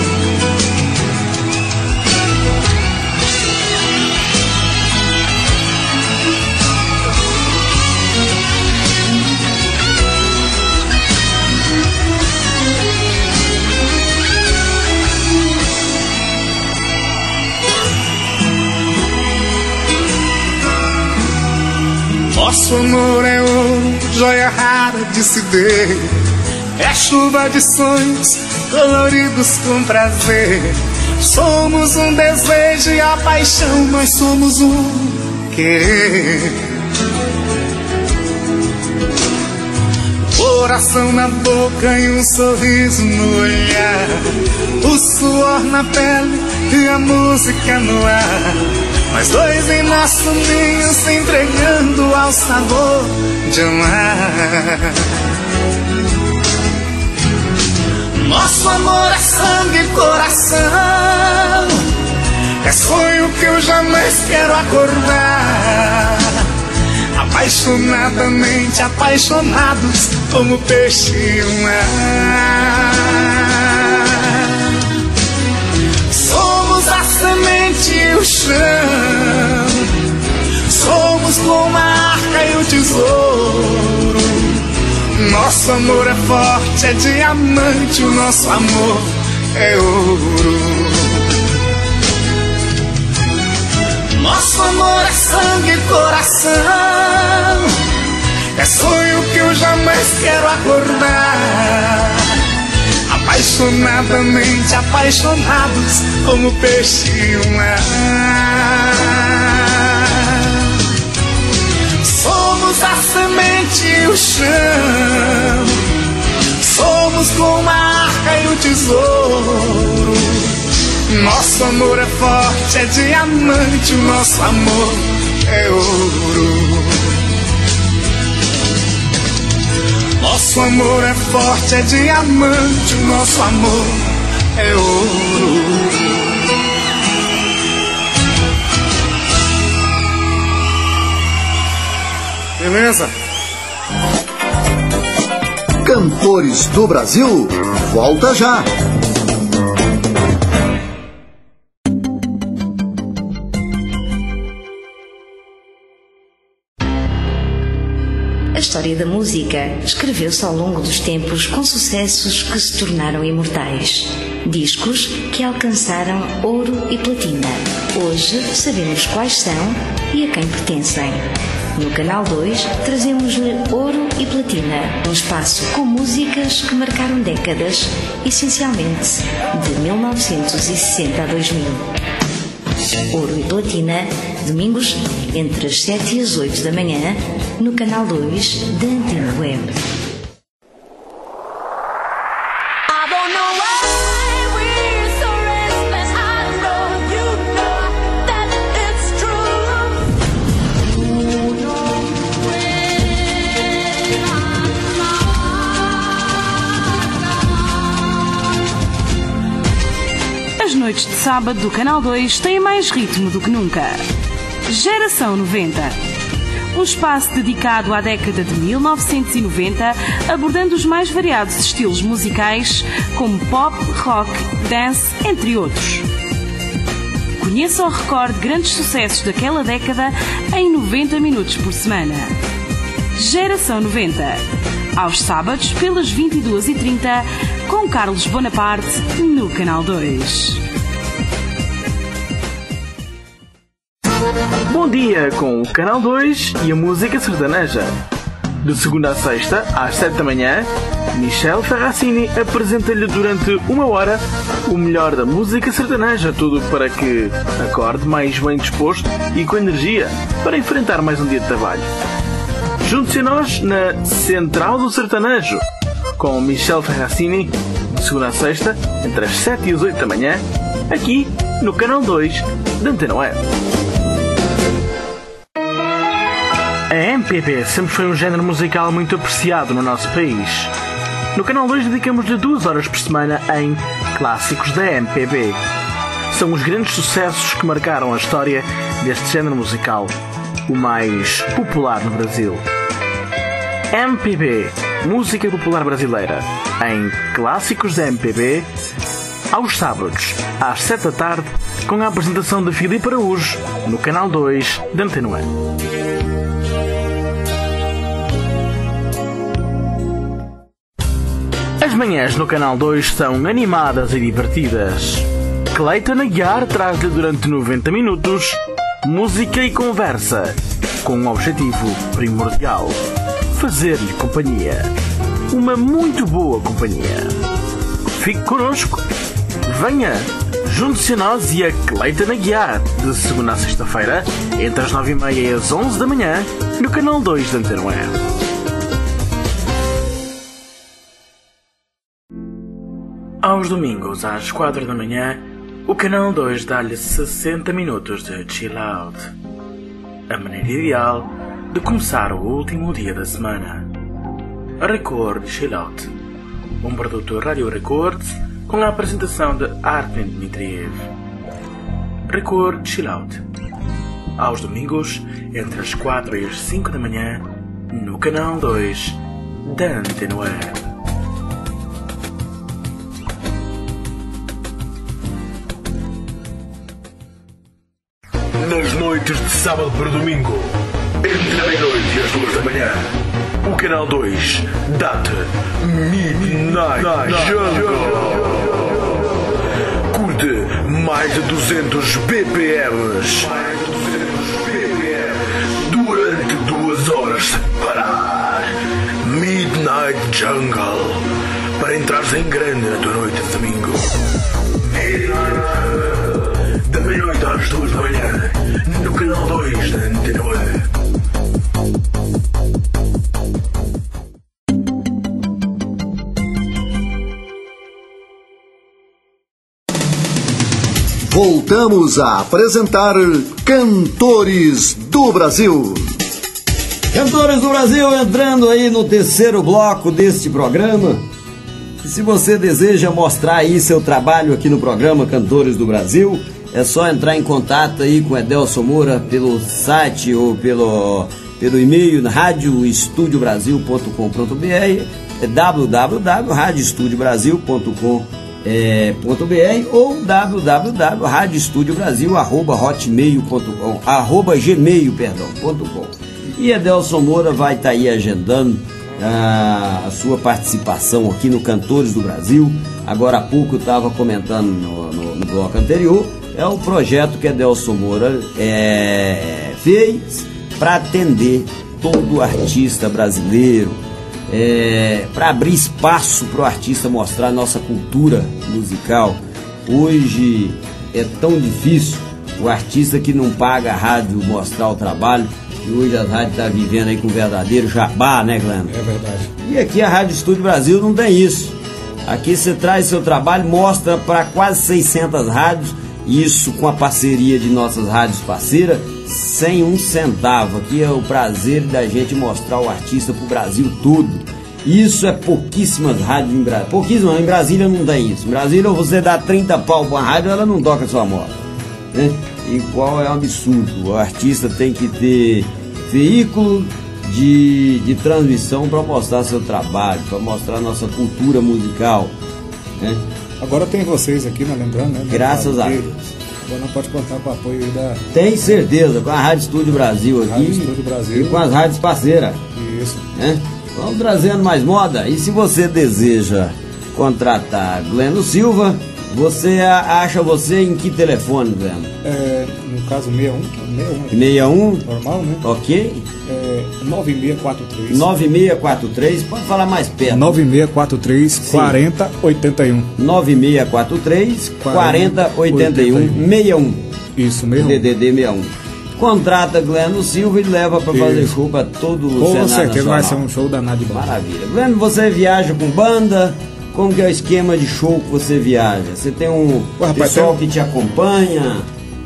Nosso amor é ouro, joia rara de se ver. É chuva de sonhos, coloridos com prazer. Somos um desejo e a paixão, nós somos um querer. Coração na boca e um sorriso no olhar, o suor na pele e a música no ar. Nós dois em nosso ninho se entregando ao sabor de amar. Nosso amor é sangue e coração, é sonho que eu jamais quero acordar. Apaixonadamente apaixonados como peixe e o mar. Somos a semente e o chão, somos como a arca e o tesouro. Nosso amor é forte, é diamante, o nosso amor é ouro. Nosso amor é sangue e coração, é sonho que eu jamais quero acordar. Apaixonadamente apaixonados como peixe e o mar. Somos a semente e o chão, somos como a arca e o tesouro. Nosso amor é forte, é diamante, o nosso amor é ouro. Nosso amor é forte, é diamante, o nosso amor é ouro. Beleza? Cantores do Brasil, volta já! história da música escreveu-se ao longo dos tempos com sucessos que se tornaram imortais. Discos que alcançaram ouro e platina. Hoje sabemos quais são e a quem pertencem. No Canal dois trazemos-lhe Ouro e Platina, um espaço com músicas que marcaram décadas, essencialmente de mil novecentos e sessenta a dois mil. Ouro e Platina, domingos entre as sete e as oito da manhã, no Canal dois da Antena Web. As noites de sábado do Canal dois têm mais ritmo do que nunca. Geração noventa. Um espaço dedicado à década de mil novecentos e noventa, abordando os mais variados estilos musicais, como pop, rock, dance, entre outros. Conheça ou recorde grandes sucessos daquela década em noventa minutos por semana. Geração noventa. Aos sábados, pelas vinte e duas e trinta, com Carlos Bonaparte, no Canal dois. Bom dia com o Canal dois e a música sertaneja. De segunda a sexta, às sete da manhã, Michel Ferracini apresenta-lhe durante uma hora o melhor da música sertaneja, tudo para que acorde mais bem disposto e com energia para enfrentar mais um dia de trabalho. Junte-se a nós na Central do Sertanejo, com Michel Ferracini, de segunda a sexta, entre as sete e as oito da manhã, aqui no Canal dois da Antena Web. A M P B sempre foi um género musical muito apreciado no nosso país. No Canal dois dedicamos-lhe duas horas por semana em Clássicos da M P B. São os grandes sucessos que marcaram a história deste género musical, o mais popular no Brasil. M P B, música popular brasileira, em Clássicos da M P B, aos sábados, às sete da tarde, com a apresentação de Filipe Araújo, no Canal dois da Antena Web. As manhãs no Canal dois são animadas e divertidas. Cleiton Aguiar traz-lhe durante noventa minutos música e conversa, com um objetivo primordial: fazer-lhe companhia. Uma muito boa companhia. Fique connosco. Venha, junte-se a nós e a Cleiton Aguiar, de segunda a sexta-feira, entre as nove e meia e as onze da manhã, no Canal dois da Antena Web. Aos domingos, às quatro da manhã, o Canal dois dá-lhe sessenta minutos de chill out. A maneira ideal de começar o último dia da semana. Record Chill Out, um produto Rádio Records com a apresentação de Armin Dmitriev. Record Chill Out. Aos domingos, entre as quatro e as cinco da manhã, no Canal dois da Antena Web. Nas noites de sábado para domingo, entre a meia-noite e as duas da manhã, o Canal dois dá-te Midnight Jungle. Curte mais de duzentos B P Ms durante duas horas sem parar. Midnight Jungle, para entrares em grande na tua noite de domingo. Midnight, da meia-noite às duas da manhã, no Canal dois da Antena Web. Voltamos a apresentar Cantores do Brasil. Cantores do Brasil entrando aí no terceiro bloco deste programa. E se você deseja mostrar aí seu trabalho aqui no programa Cantores do Brasil, é só entrar em contato aí com Edelson Moura pelo site ou pelo, pelo e-mail na rádio estúdio brasil ponto com ponto b r, é w w w ponto rádio estúdio brasil ponto com é, ponto b r ou w w w ponto rádio estúdio brasil arroba hotmail ponto com arroba gmail perdão ponto com. E Edelson Moura vai estar tá aí agendando a, a sua participação aqui no Cantores do Brasil. Agora há pouco eu estava comentando no, no, no bloco anterior, é o projeto que Edelson Moura é, fez para atender todo artista brasileiro, é, para abrir espaço para o artista mostrar a nossa cultura musical. Hoje é tão difícil o artista que não paga a rádio mostrar o trabalho, e hoje a rádio está vivendo aí com verdadeiro jabá, né, Gleno? É verdade. E aqui a Rádio Estúdio Brasil não tem isso. Aqui você traz seu trabalho, mostra para quase seiscentas rádios, isso com a parceria de nossas rádios parceiras, sem um centavo. Aqui é o prazer da gente mostrar o artista pro Brasil todo. Isso é pouquíssimas rádios em Brasília. Pouquíssimas, em Brasília não tem isso. Em Brasília você dá trinta pau pra uma rádio, ela não toca a sua moto, né? E qual é um absurdo. O artista tem que ter veículo de, de transmissão para mostrar seu trabalho, para mostrar nossa cultura musical, né? Agora tem vocês aqui, né, lembrando, né? Graças a Deus. Agora não pode contar com o apoio aí da... Tem certeza, com a Rádio Estúdio Brasil aqui. Rádio Estúdio Brasil. E com as rádios parceiras. Isso. Né? Vamos trazendo mais moda. E se você deseja contratar Gleno Silva, você acha você em que telefone, Gleno? É, no caso, sessenta e um. sessenta e um? Normal, né? Ok. É, nove seis quatro três. nove seis quatro três, pode falar mais perto. nove seis quatro três, quatro zero oito um. nove seis quatro três, quatro zero oito um. sessenta e um. Isso mesmo. D D D sessenta e um. Contrata Gleno Silva e leva para fazer show para todo o Com Senado certeza Nacional. vai ser um show danado de banda. Maravilha. Gleno, você viaja com banda? Como que é o esquema de show que você viaja? Você tem um Ué, rapaz, pessoal tem... que te acompanha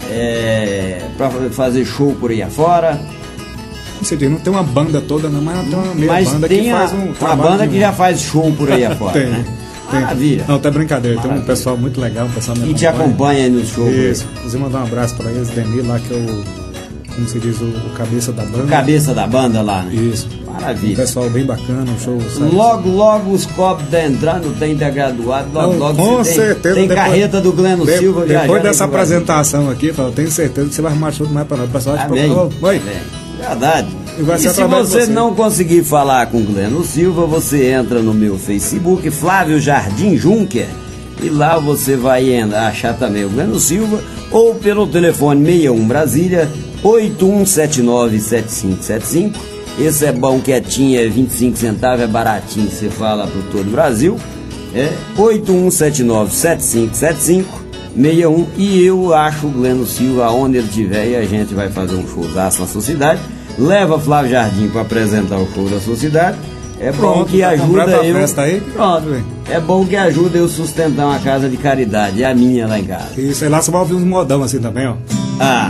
é, para fazer show por aí afora? Você diz, não tem uma banda toda, não, mas tem uma meia Mas banda tem que a, faz um uma trabalho banda de... que já faz show por aí afora, tem, né? tem. Maravilha. Não, tá brincadeira. Maravilha. Tem um pessoal muito legal, um pessoal me E te acompanha aí no show. Isso. Inclusive mandar um abraço para eles, Demir lá, que é o, como se diz, o, o cabeça da banda. O cabeça da banda lá, né? Isso. Maravilha. Um pessoal bem bacana, um show. Sabe? Logo, logo os copos tá entrando, tem da graduado, logo, Não, logo com você certeza, tem, tem depois, carreta do Gleno de, Silva já, Depois já dessa apresentação aqui, eu tenho certeza que você vai arrumar show demais para nós. O pessoal vai te procurar. Oi. Verdade. E, vai e ser se você, você não conseguir falar com Gleno Silva, você entra no meu Facebook, Flávio Jardim Juncker, e lá você vai achar também o Gleno Silva, ou pelo telefone sessenta e um Brasília, oito um sete nove sete cinco sete cinco. Esse é bom, quietinho, é vinte e cinco centavos, é baratinho, você fala para todo o Brasil. É oito um sete nove sete cinco sete cinco, sessenta e um. E eu acho o Gleno Silva onde ele estiver, e a gente vai fazer um showzaço na sua cidade. Leva Flávio Jardim para apresentar o show da sua cidade. É bom que tá ajuda eu. Festa aí? Pronto, é bom que ajuda eu sustentar uma casa de caridade, é a minha lá em casa. E sei lá, você vai ouvir uns modão assim também, ó. Ah.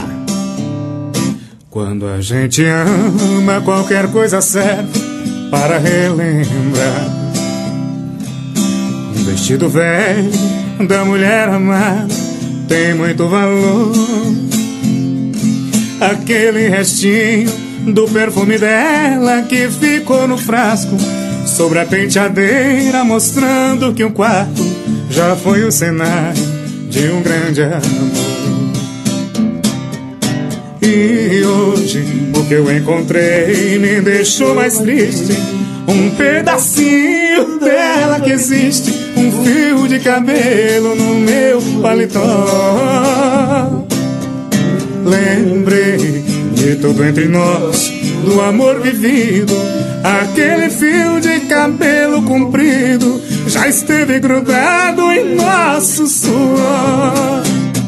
Quando a gente ama, qualquer coisa serve para relembrar. Um vestido velho da mulher amada tem muito valor. Aquele restinho do perfume dela que ficou no frasco sobre a penteadeira, mostrando que o quarto já foi o cenário de um grande amor. E hoje o que eu encontrei me deixou mais triste. Um pedacinho dela que existe, um fio de cabelo no meu paletó. Lembrei de tudo entre nós, do amor vivido. Aquele fio de cabelo comprido já esteve grudado em nosso suor.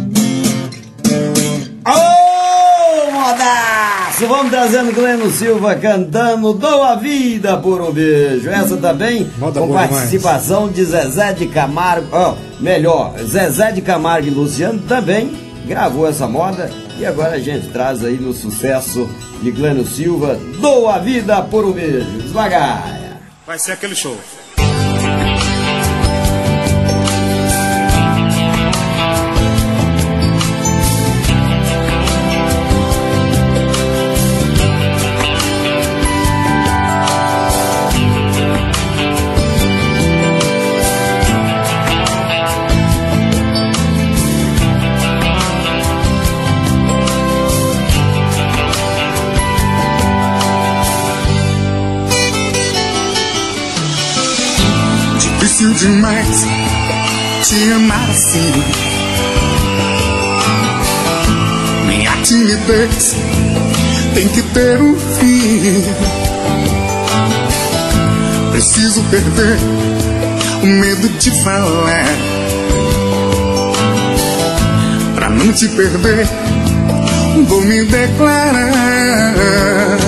Ô, modaço! Vamos trazendo Gleno Silva cantando Dou a Vida por um Beijo. Essa também Moda com participação demais. De Zezé de Camargo. Oh, melhor, Zezé de Camargo e Luciano também gravou essa moda. E agora a gente traz aí no sucesso de Gleno Silva, Dou a Vida por um Beijo. Devagar. Vai ser aquele show. Difícil demais te amar assim. Minha timidez tem que ter um fim. Preciso perder o medo de falar. Pra não te perder, vou me declarar.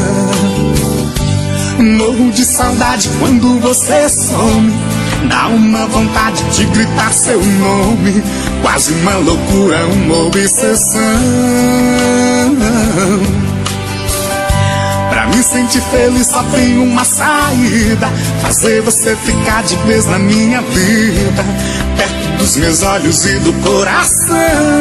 Morro de saudade quando você some. Dá uma vontade de gritar seu nome. Quase uma loucura, uma obsessão. Pra me sentir feliz só tem uma saída: fazer você ficar de vez na minha vida, perto dos meus olhos e do coração.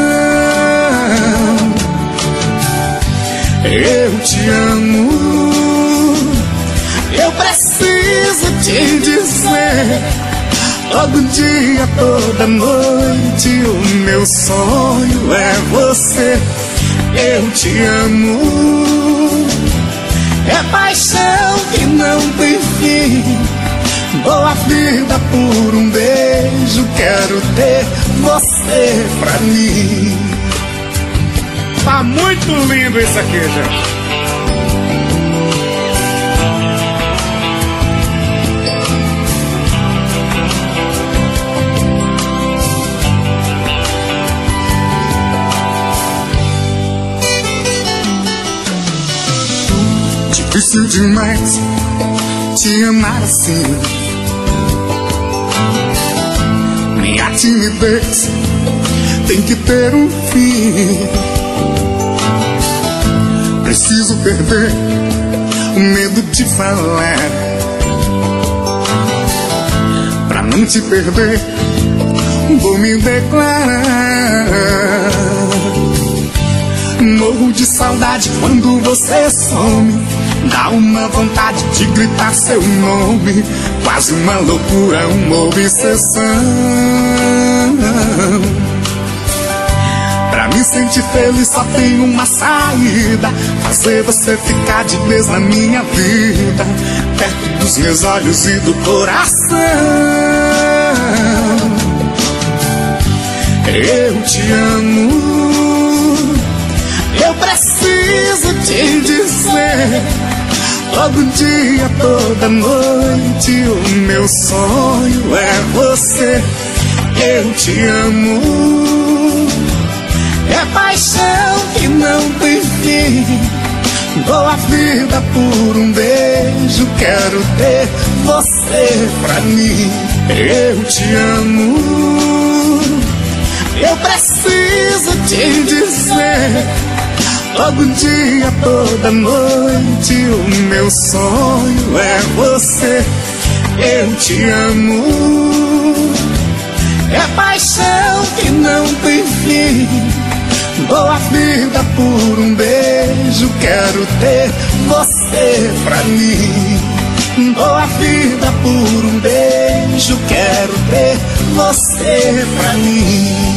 Eu te amo, eu preciso te dizer. Todo dia, toda noite, o meu sonho é você. Eu te amo, é paixão que não tem fim. Dou a vida por um beijo, quero ter você pra mim. Tá muito lindo isso aqui, gente. Difícil demais te amar assim. Minha timidez tem que ter um fim. Preciso perder o medo de falar. Pra não te perder, vou me declarar. Morro de saudade quando você some. Dá uma vontade de gritar seu nome. Quase uma loucura, uma obsessão. Pra me sentir feliz só tem uma saída: fazer você ficar de vez na minha vida, perto dos meus olhos e do coração. Eu te amo, eu preciso te dizer. Todo dia, toda noite, o meu sonho é você. Eu te amo, é paixão que não tem fim. Dou a vida por um beijo, quero ter você pra mim. Eu te amo, eu preciso te dizer. Todo dia, toda noite, o meu sonho é você. Eu te amo, é paixão que não tem fim. Dou a vida por um beijo, quero ter você pra mim. Dou a vida por um beijo, quero ter você pra mim.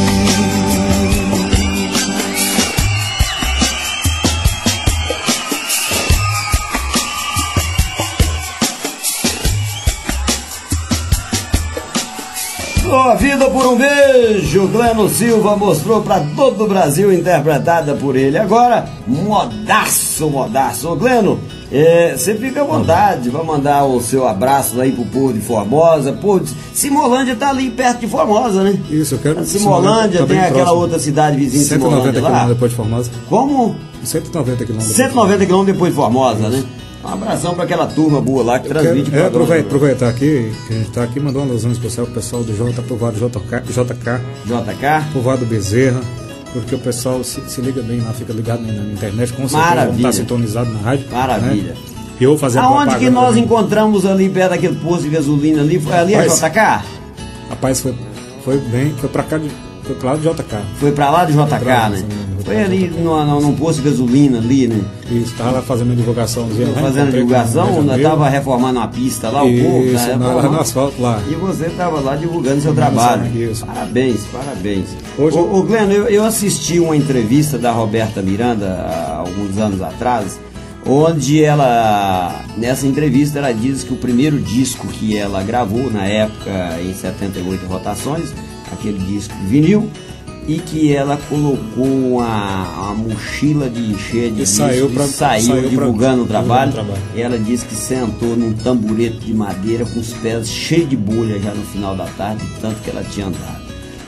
A vida por um beijo, Gleno Silva mostrou para todo o Brasil, interpretada por ele. Agora, modaço, modaço. Ô Gleno, é, você fica à vontade, vai mandar o seu abraço aí pro povo de Formosa. Pô, Simolândia tá ali perto de Formosa, né? Isso, eu quero. A Simolândia, tá tem aquela próximo. Outra cidade vizinha de Simolândia lá. cento e noventa quilômetros depois de Formosa. Como? cento e noventa quilômetros. cento e noventa quilômetros depois de Formosa, né? Um abração para aquela turma boa lá que eu transmite quero, é, aproveitar, aproveitar aqui, que a gente está aqui, mandar uma alusão especial pro pessoal do J, Povoado J K, J K, J K, Povoado Bezerra, porque o pessoal se, se liga bem lá, fica ligado na, na internet, com certeza está sintonizado na rádio. Maravilha. Né? E eu vou fazer aonde que nós também. Encontramos ali perto daquele posto de gasolina ali? Foi ali Rapaz, a J K? Rapaz, foi, foi bem, foi pra cá de. Foi pra lá do J K. Foi pra lá do J K, pra, né? Foi ali no, no, no posto de gasolina ali, né? Isso, tava lá fazendo a divulgação. Fazendo a divulgação, ainda tava reformando a pista lá, o povo. Isso, tá, lá no asfalto lá. E você tava lá divulgando seu trabalho. Isso. Parabéns, parabéns. Hoje... Ô, ô Gleno, eu, eu assisti uma entrevista da Roberta Miranda há alguns anos atrás, onde ela, nessa entrevista, ela diz que o primeiro disco que ela gravou, na época, em setenta e oito rotações, aquele disco vinil, e que ela colocou uma, uma mochila de cheia de e discos saiu, pra, e saiu, saiu divulgando pra, o trabalho. trabalho. E ela disse que sentou num tamborete de madeira com os pés cheios de bolha já no final da tarde, tanto que ela tinha andado.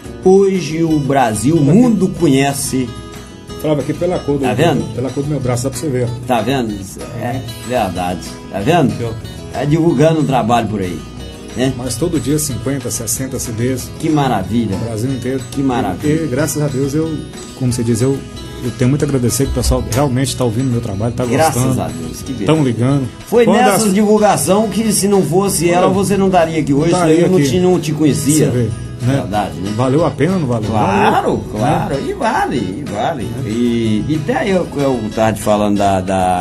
Hoje o Brasil, o mundo conhece. Falava aqui pela cor do, Tá vendo? pela cor do meu braço, dá pra você ver. Tá vendo? Isso é verdade. Tá vendo? Tá divulgando um trabalho por aí. Né? Mas todo dia cinquenta, sessenta C Ds. Que maravilha. No Brasil inteiro. Que maravilha. E graças a Deus, eu, como você diz, eu, eu tenho muito a agradecer que o pessoal realmente está ouvindo meu trabalho, está gostando. Graças a Deus, que beleza. Estão ligando. Foi Quando nessa as... divulgação que, se não fosse ela, você não estaria aqui hoje, Não eu não aqui. te, não te conhecia. Você vê, né? Verdade, né? Valeu a pena ou não valeu? Claro, valeu, claro, né? e vale, e vale. E, e até eu, eu estava te falando da,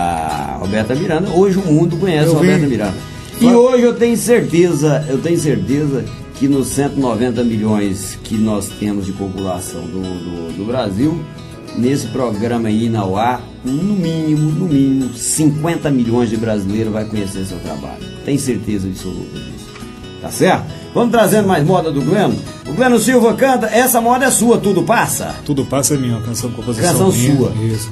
da Roberta Miranda, hoje o mundo conhece Eu a Roberta vim. Miranda. E hoje eu tenho certeza, eu tenho certeza que nos cento e noventa milhões que nós temos de população do, do, do Brasil, nesse programa aí na U A, no mínimo, no mínimo, cinquenta milhões de brasileiros vai conhecer seu trabalho. Tenho certeza absoluta disso. Tá certo? Vamos trazendo mais moda do Gleno. O Gleno Silva canta, essa moda é sua, Tudo Passa. Tudo Passa é minha, uma canção, composição Canção minha. sua. Isso.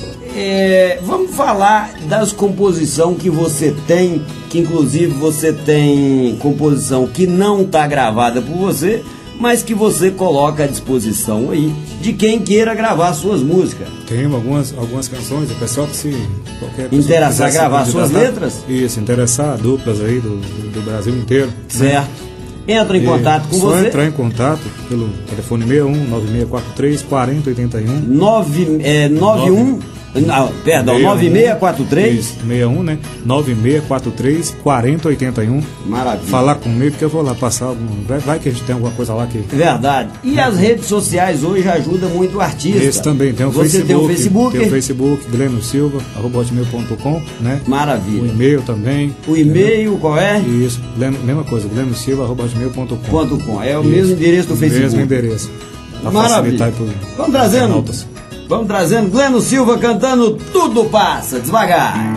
É, vamos falar das composições que você tem, que inclusive você tem composição que não está gravada por você, mas que você coloca à disposição aí de quem queira gravar suas músicas. Tem algumas, algumas canções, o pessoal que se... qualquer pessoa Interessar que quiser gravar se suas candidatar, letras? Isso, interessar duplas aí do, do, do Brasil inteiro. Certo. Entra em E contato com só você. entrar em contato pelo telefone seis um nove seis quatro três quatro zero oito um. nove, é, nove um, não, perdão, nove seis quatro três. Isso, sessenta e um, né? nove seis quatro três quatro zero oito um. Maravilha. Falar comigo que eu vou lá passar algum. Vai, vai que a gente tem alguma coisa lá que. Verdade. E as redes sociais hoje ajudam muito o artista. Esse também tem o Você Facebook. tem o Facebook? Tem o Facebook, Gleno Silva, arroba hotmail ponto com, né? Maravilha. O e-mail também. O e-mail qual é? Isso, Gleno, mesma coisa, Gleno Silva, arroba hotmail ponto com. Ponto com. É o Isso. mesmo endereço do Facebook. Mesmo endereço. Pra Maravilha. facilitar aí pro- Vamos trazendo. internautas. Vamos trazendo Gleno Silva cantando Tudo Passa, devagar.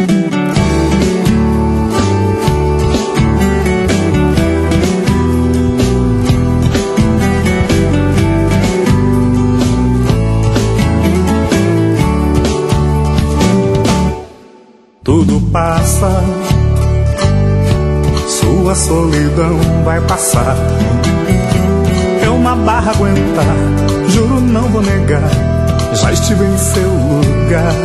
Tudo passa, sua solidão vai passar. É uma barra aguentar, juro não vou negar. Já estive em seu lugar.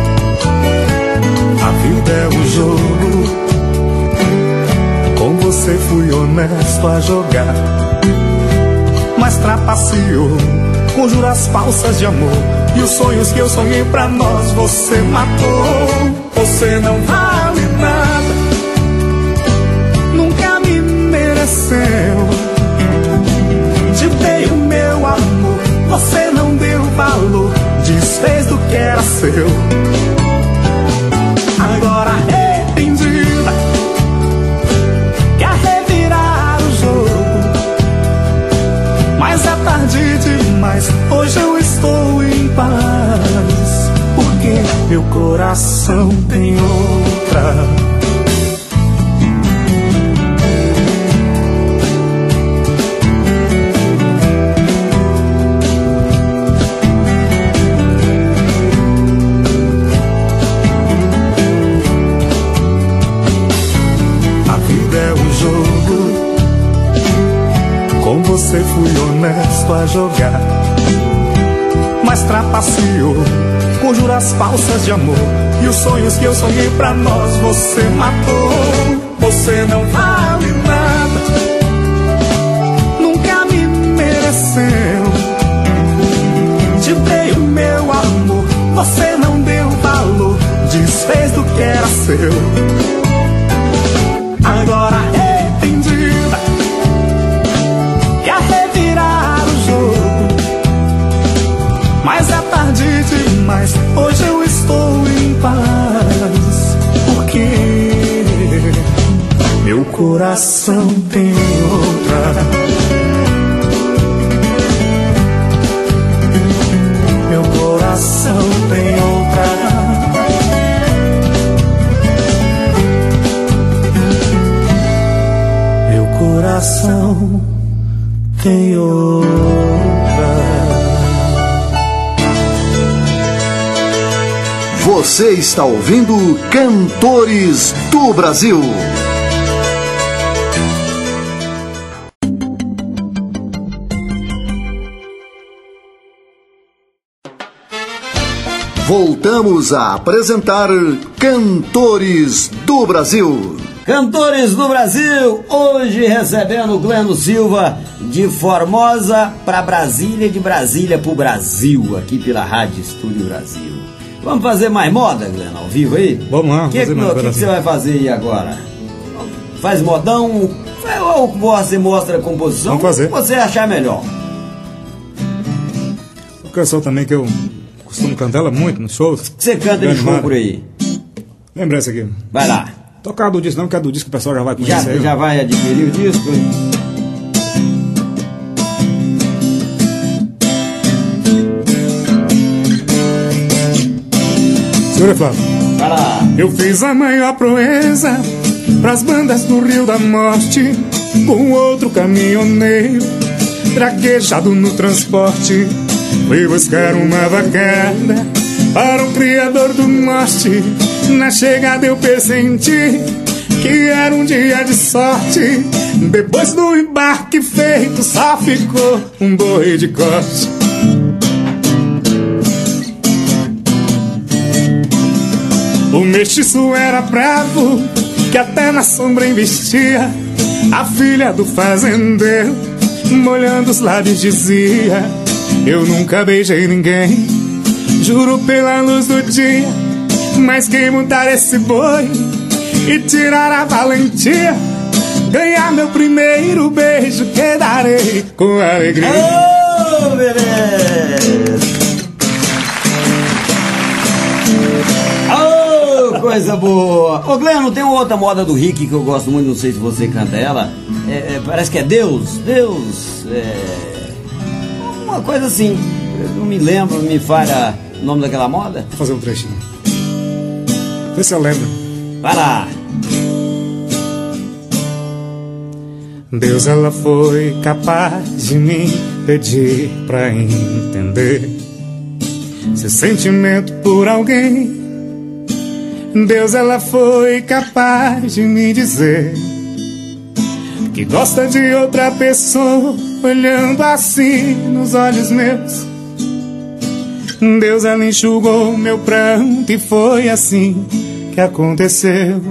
A vida é um jogo, com você fui honesto a jogar. Mas trapaceou com juras falsas de amor, e os sonhos que eu sonhei pra nós você matou. Você não vale nada, nunca me mereceu. Te dei o meu amor, você não deu valor, desfez do que era seu. Agora arrependida, quer revirar o jogo, mas é tarde demais, hoje eu estou em paz, porque meu coração tem outra. Com você fui honesto a jogar, mas trapaceou com juras falsas de amor, e os sonhos que eu sonhei pra nós você matou. Você não vale nada, nunca me mereceu. Te dei o meu amor, você não deu valor, desfez do que era seu. Agora arrependida, quer revirar o jogo, mas é tarde demais, hoje eu estou em paz, porque meu coração coração tem outra. Você está ouvindo Cantores do Brasil. Voltamos a apresentar Cantores do Brasil. Cantores do Brasil, hoje recebendo o Gleno Silva de Formosa para Brasília, de Brasília para o Brasil, aqui pela Rádio Estúdio Brasil. Vamos fazer mais moda, Gleno, ao vivo aí? Vamos lá. O que, que, que, que você vai fazer aí agora? Faz modão, ou você mostra a composição? Vamos fazer. O que você achar melhor? Uma canção também que eu costumo cantar ela muito nos shows. Você canta em show por aí? Lembra essa aqui? Vai lá. Tocar do disco não, que é do disco que o pessoal já vai conhecer. Já, aí, já vai adquirir o disco? Senhor Flávio. Vai lá. Eu fiz a maior proeza pras bandas do Rio da Morte, com outro caminhoneiro traquejado no transporte. Fui buscar uma vacada para o Criador do Norte. Na chegada eu pressenti que era um dia de sorte. Depois do embarque feito, só ficou um boi de corte. O mestiço era bravo, que até na sombra investia. A filha do fazendeiro, molhando os lábios, dizia: eu nunca beijei ninguém, juro pela luz do dia. Mas quem montar esse boi e tirar a valentia, ganhar meu primeiro beijo, que darei com alegria. Oh, beleza! Oh, coisa boa! Ô, Gleno, tem uma outra moda do Rick que eu gosto muito, não sei se você canta ela. É, é, parece que é Deus, Deus. É, uma coisa assim, eu não me lembro, me falha o nome daquela moda. Vou fazer um trechinho. Vê se eu lembro. Vai lá. Deus, ela foi capaz de me pedir pra entender seu sentimento por alguém. Deus, ela foi capaz de me dizer que gosta de outra pessoa, olhando assim nos olhos meus. Deus, ela enxugou meu pranto e foi assim que aconteceu.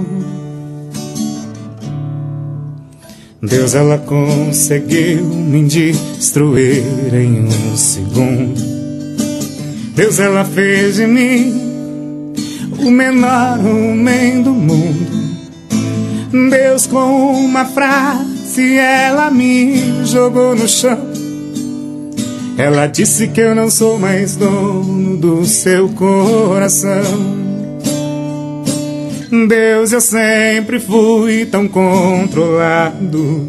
Deus, ela conseguiu me destruir em um segundo. Deus, ela fez de mim o menor homem do mundo. Deus, com uma frase, ela me jogou no chão. Ela disse que eu não sou mais dono do seu coração. Deus, eu sempre fui tão controlado.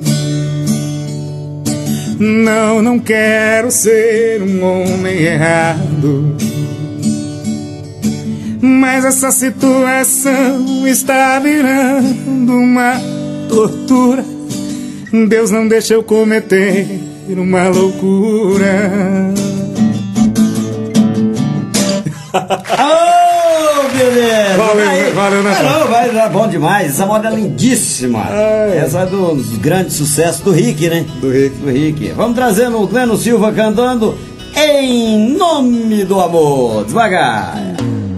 Não, não quero ser um homem errado. Mas essa situação está virando uma tortura. Deus, não deixa eu cometer uma loucura. Oh, beleza! Valeu, vai, valeu, né? Não, vai dar bom demais. Essa moda é lindíssima. Ai. Essa é dos grandes sucessos do Rick, né? Do Rick. Do Rick. Vamos trazendo o Gleno Silva cantando Em Nome do Amor. Devagar.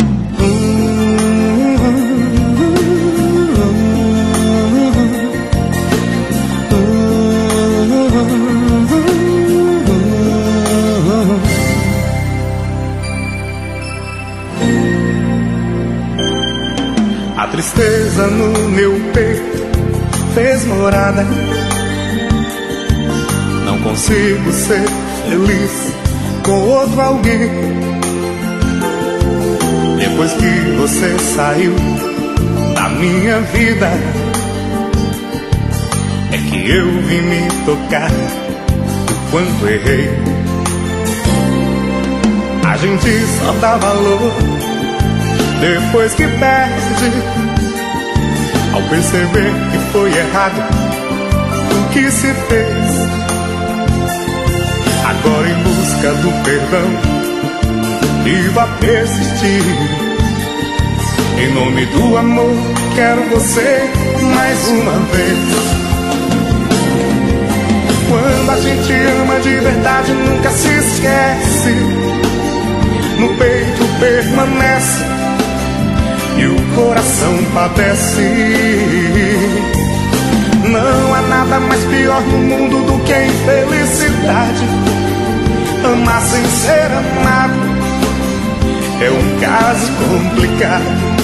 A tristeza no meu peito fez morada. Não consigo ser feliz com outro alguém. Depois que você saiu da minha vida, é que eu vim me tocar o quanto errei. A gente só dá valor depois que perde, ao perceber que foi errado, o que se fez. Agora em busca do perdão, viva persistir. Em nome do amor, quero você mais uma vez. Quando a gente ama de verdade, nunca se esquece. No peito permanece e o coração padece. Não há nada mais pior no mundo do que a infelicidade. Amar sem ser amado é um caso complicado.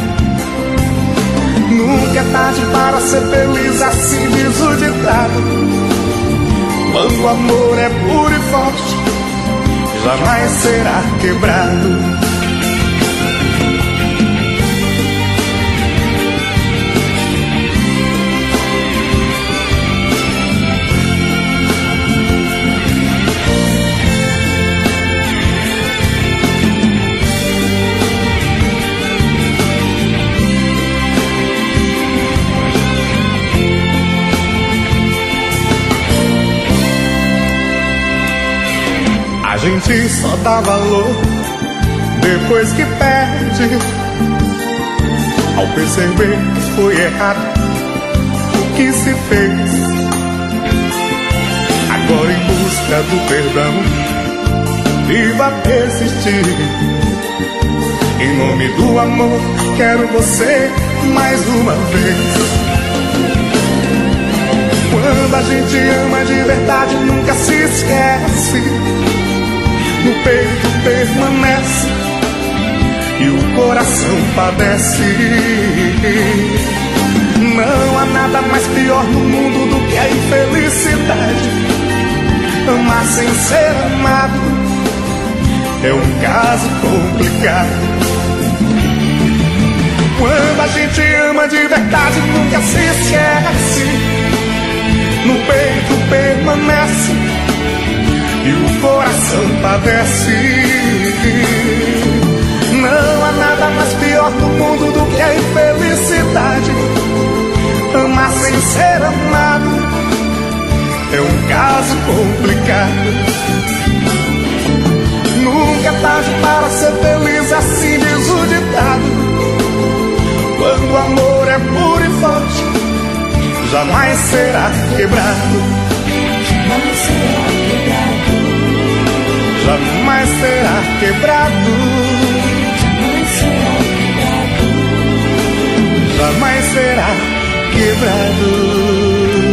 Nunca é tarde para ser feliz, assim diz o ditado. Quando o amor é puro e forte, jamais será quebrado. A gente só dá valor depois que perde. Ao perceber que foi errado o que se fez. Agora em busca do perdão, viva persistir. Em nome do amor, quero você mais uma vez. Quando a gente ama de verdade, nunca se esquece. No peito permanece e o coração padece. Não há nada mais pior no mundo do que a infelicidade. Amar sem ser amado é um caso complicado. Quando a gente ama de verdade, nunca se esquece. No peito permanece e o coração padece. Não há nada mais pior no mundo do que a infelicidade. Amar sem ser amado é um caso complicado. Nunca é tarde para ser feliz, assim diz o ditado. Quando o amor é puro e forte, jamais será quebrado. Jamais será quebrado. Jamais será quebrado. Jamais será quebrado.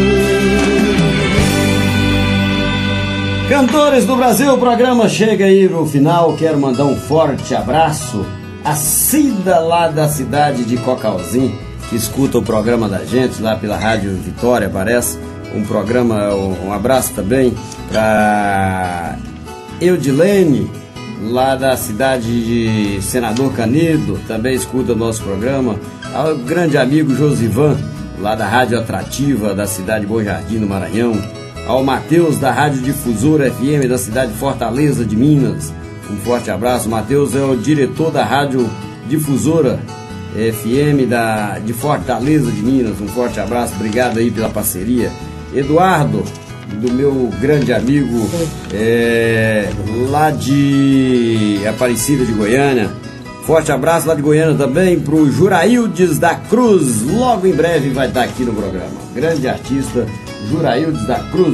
Cantores do Brasil, o programa chega aí no final. Quero mandar um forte abraço a Cida lá da cidade de Cocalzinho, que escuta o programa da gente lá pela Rádio Vitória, parece. Um programa, um abraço também para Eudilene, lá da cidade de Senador Canedo, também escuta o nosso programa. Ao grande amigo Josivan, lá da Rádio Atrativa da cidade de Bom Jardim, no Maranhão. Ao Matheus, da Rádio Difusora F M da cidade de Fortaleza de Minas. Um forte abraço. O Matheus é o diretor da Rádio Difusora F M da, de Fortaleza de Minas. Um forte abraço, obrigado aí pela parceria. Eduardo, do meu grande amigo é, lá de Aparecida de Goiânia. Forte abraço lá de Goiânia também pro Juraildes da Cruz. Logo em breve vai estar aqui no programa. Grande artista Juraildes da Cruz.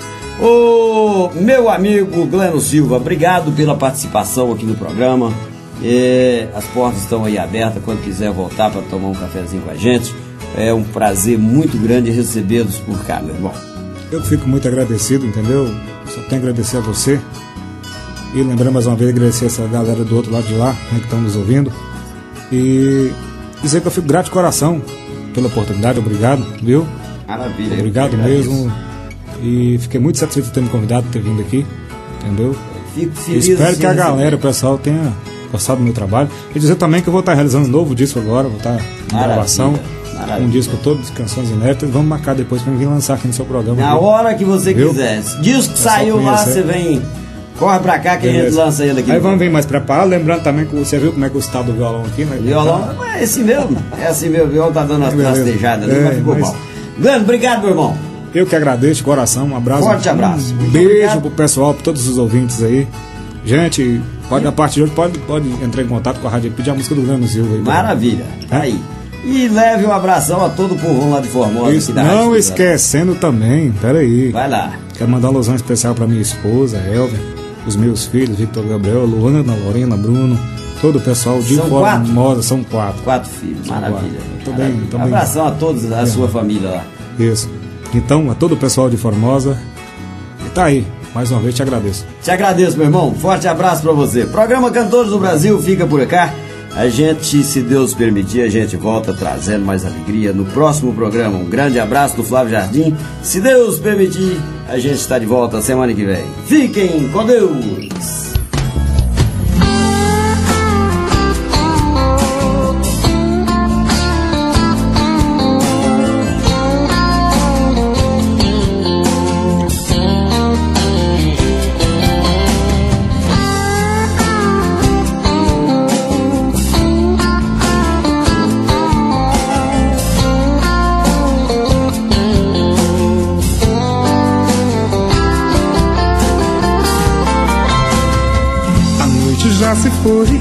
Ô meu amigo Gleno Silva, obrigado pela participação aqui no programa. É, as portas estão aí abertas quando quiser voltar para tomar um cafezinho com a gente. É um prazer muito grande recebê-los por cá, meu irmão. Eu fico muito agradecido, entendeu? Só tenho que agradecer a você. E lembrando mais uma vez, agradecer essa galera do outro lado de lá, né, que estão nos ouvindo. E dizer que eu fico grato de coração pela oportunidade, obrigado, viu? Maravilha. Obrigado mesmo. E fiquei muito satisfeito de ter me convidado, de ter vindo aqui, entendeu? Fico feliz. Espero que a galera, o pessoal, tenha gostado do meu trabalho. E dizer também que eu vou estar realizando um novo disco agora, vou estar em gravação. Maravilha. Um disco todo de canções inéditas. Vamos marcar depois para vir lançar aqui no seu programa. Na viu? hora que você Viu? quiser. Disco que saiu lá, você vem. Corre pra cá que Beleza. A gente lança ele aqui. Aí vamos vir mais preparado. Lembrando também que você viu como é que o estado do violão aqui, né? Violão é assim mesmo. É assim mesmo. O violão tá dando umas rastejadas ali, é, mas ficou mas... bom. Gleno, obrigado, meu irmão. Eu que agradeço de coração, um abraço. Forte abraço. Um beijo pro pessoal, para todos os ouvintes aí. Gente, pode, a partir de hoje pode, pode entrar em contato com a rádio e pedir a música do Grêmio Silva aí. Maravilha, tá aí. E leve um abração a todo o povão lá de Formosa. Isso, não esquecendo também, peraí. Vai lá. Quero mandar uma alusão especial pra minha esposa, Elvia, os meus filhos, Victor Gabriel, Luana, Lorena, Bruno, todo o pessoal de são Formosa, quatro? São quatro. Quatro filhos, são maravilha. Quatro. Tô maravilha. bem, tô um abração bem. a todos, a é. sua família lá. Isso. Então, a todo o pessoal de Formosa, e tá aí. Mais uma vez te agradeço. Te agradeço, meu irmão. Forte abraço pra você. Programa Cantores do Brasil fica por cá. A gente, se Deus permitir, a gente volta trazendo mais alegria no próximo programa. Um grande abraço do Flávio Jardim. Se Deus permitir, a gente está de volta semana que vem. Fiquem com Deus. Já se foi,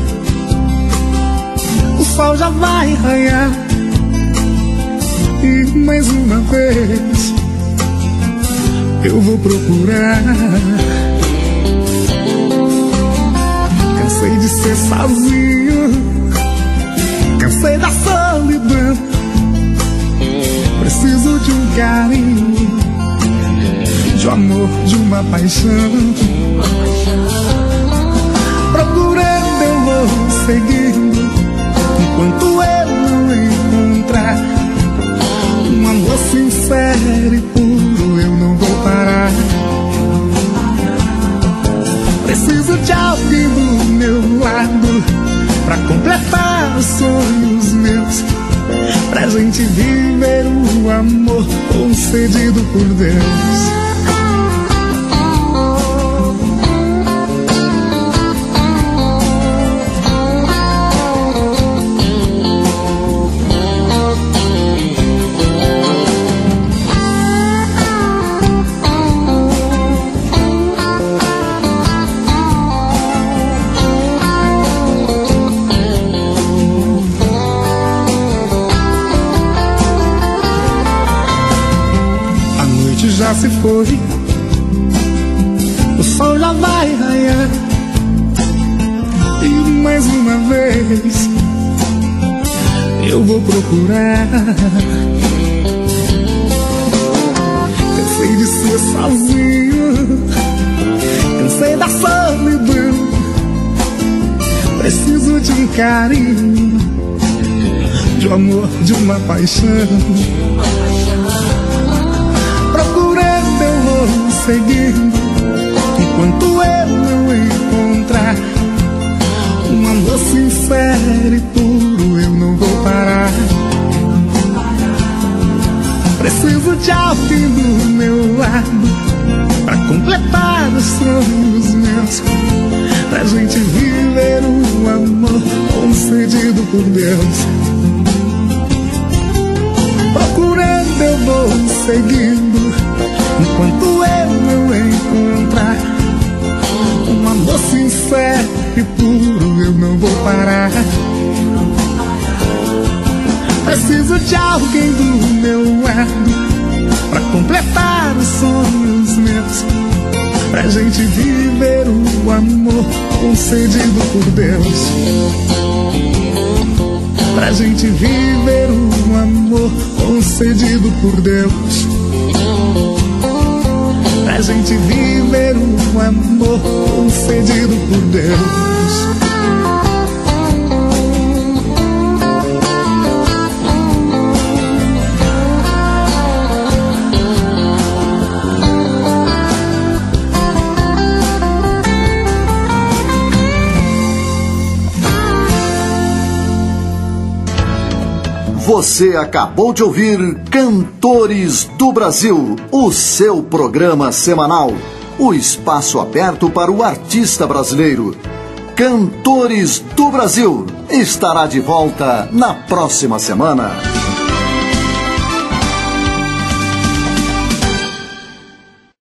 o sol já vai raiar, e mais uma vez eu vou procurar. Cansei de ser sozinho, cansei da solidão, preciso de um carinho, de um amor, de uma paixão. Procurando eu vou seguindo, enquanto eu não encontrar um amor sincero e puro, eu não vou parar. Preciso de alguém do meu lado pra completar os sonhos meus, pra gente viver o amor concedido por Deus. Já se foi, o sol já vai raiar, e mais uma vez eu vou procurar. Cansei de ser sozinho, cansei da solidão, preciso de um carinho, de um amor, de uma paixão. Seguindo, enquanto eu não encontrar um amor sincero e puro, eu não vou parar. Preciso de alguém do meu lado pra completar os sonhos meus, pra gente viver o amor concedido por Deus. Procurando eu vou seguindo, enquanto eu não encontrar um amor sincero e puro, eu não vou parar. Preciso de alguém do meu lado pra completar os sonhos meus, pra gente viver o amor concedido por Deus, pra gente viver o amor concedido por Deus, pra gente viver o amor concedido por Deus. Você acabou de ouvir Cantores do Brasil, o seu programa semanal, o espaço aberto para o artista brasileiro. Cantores do Brasil estará de volta na próxima semana.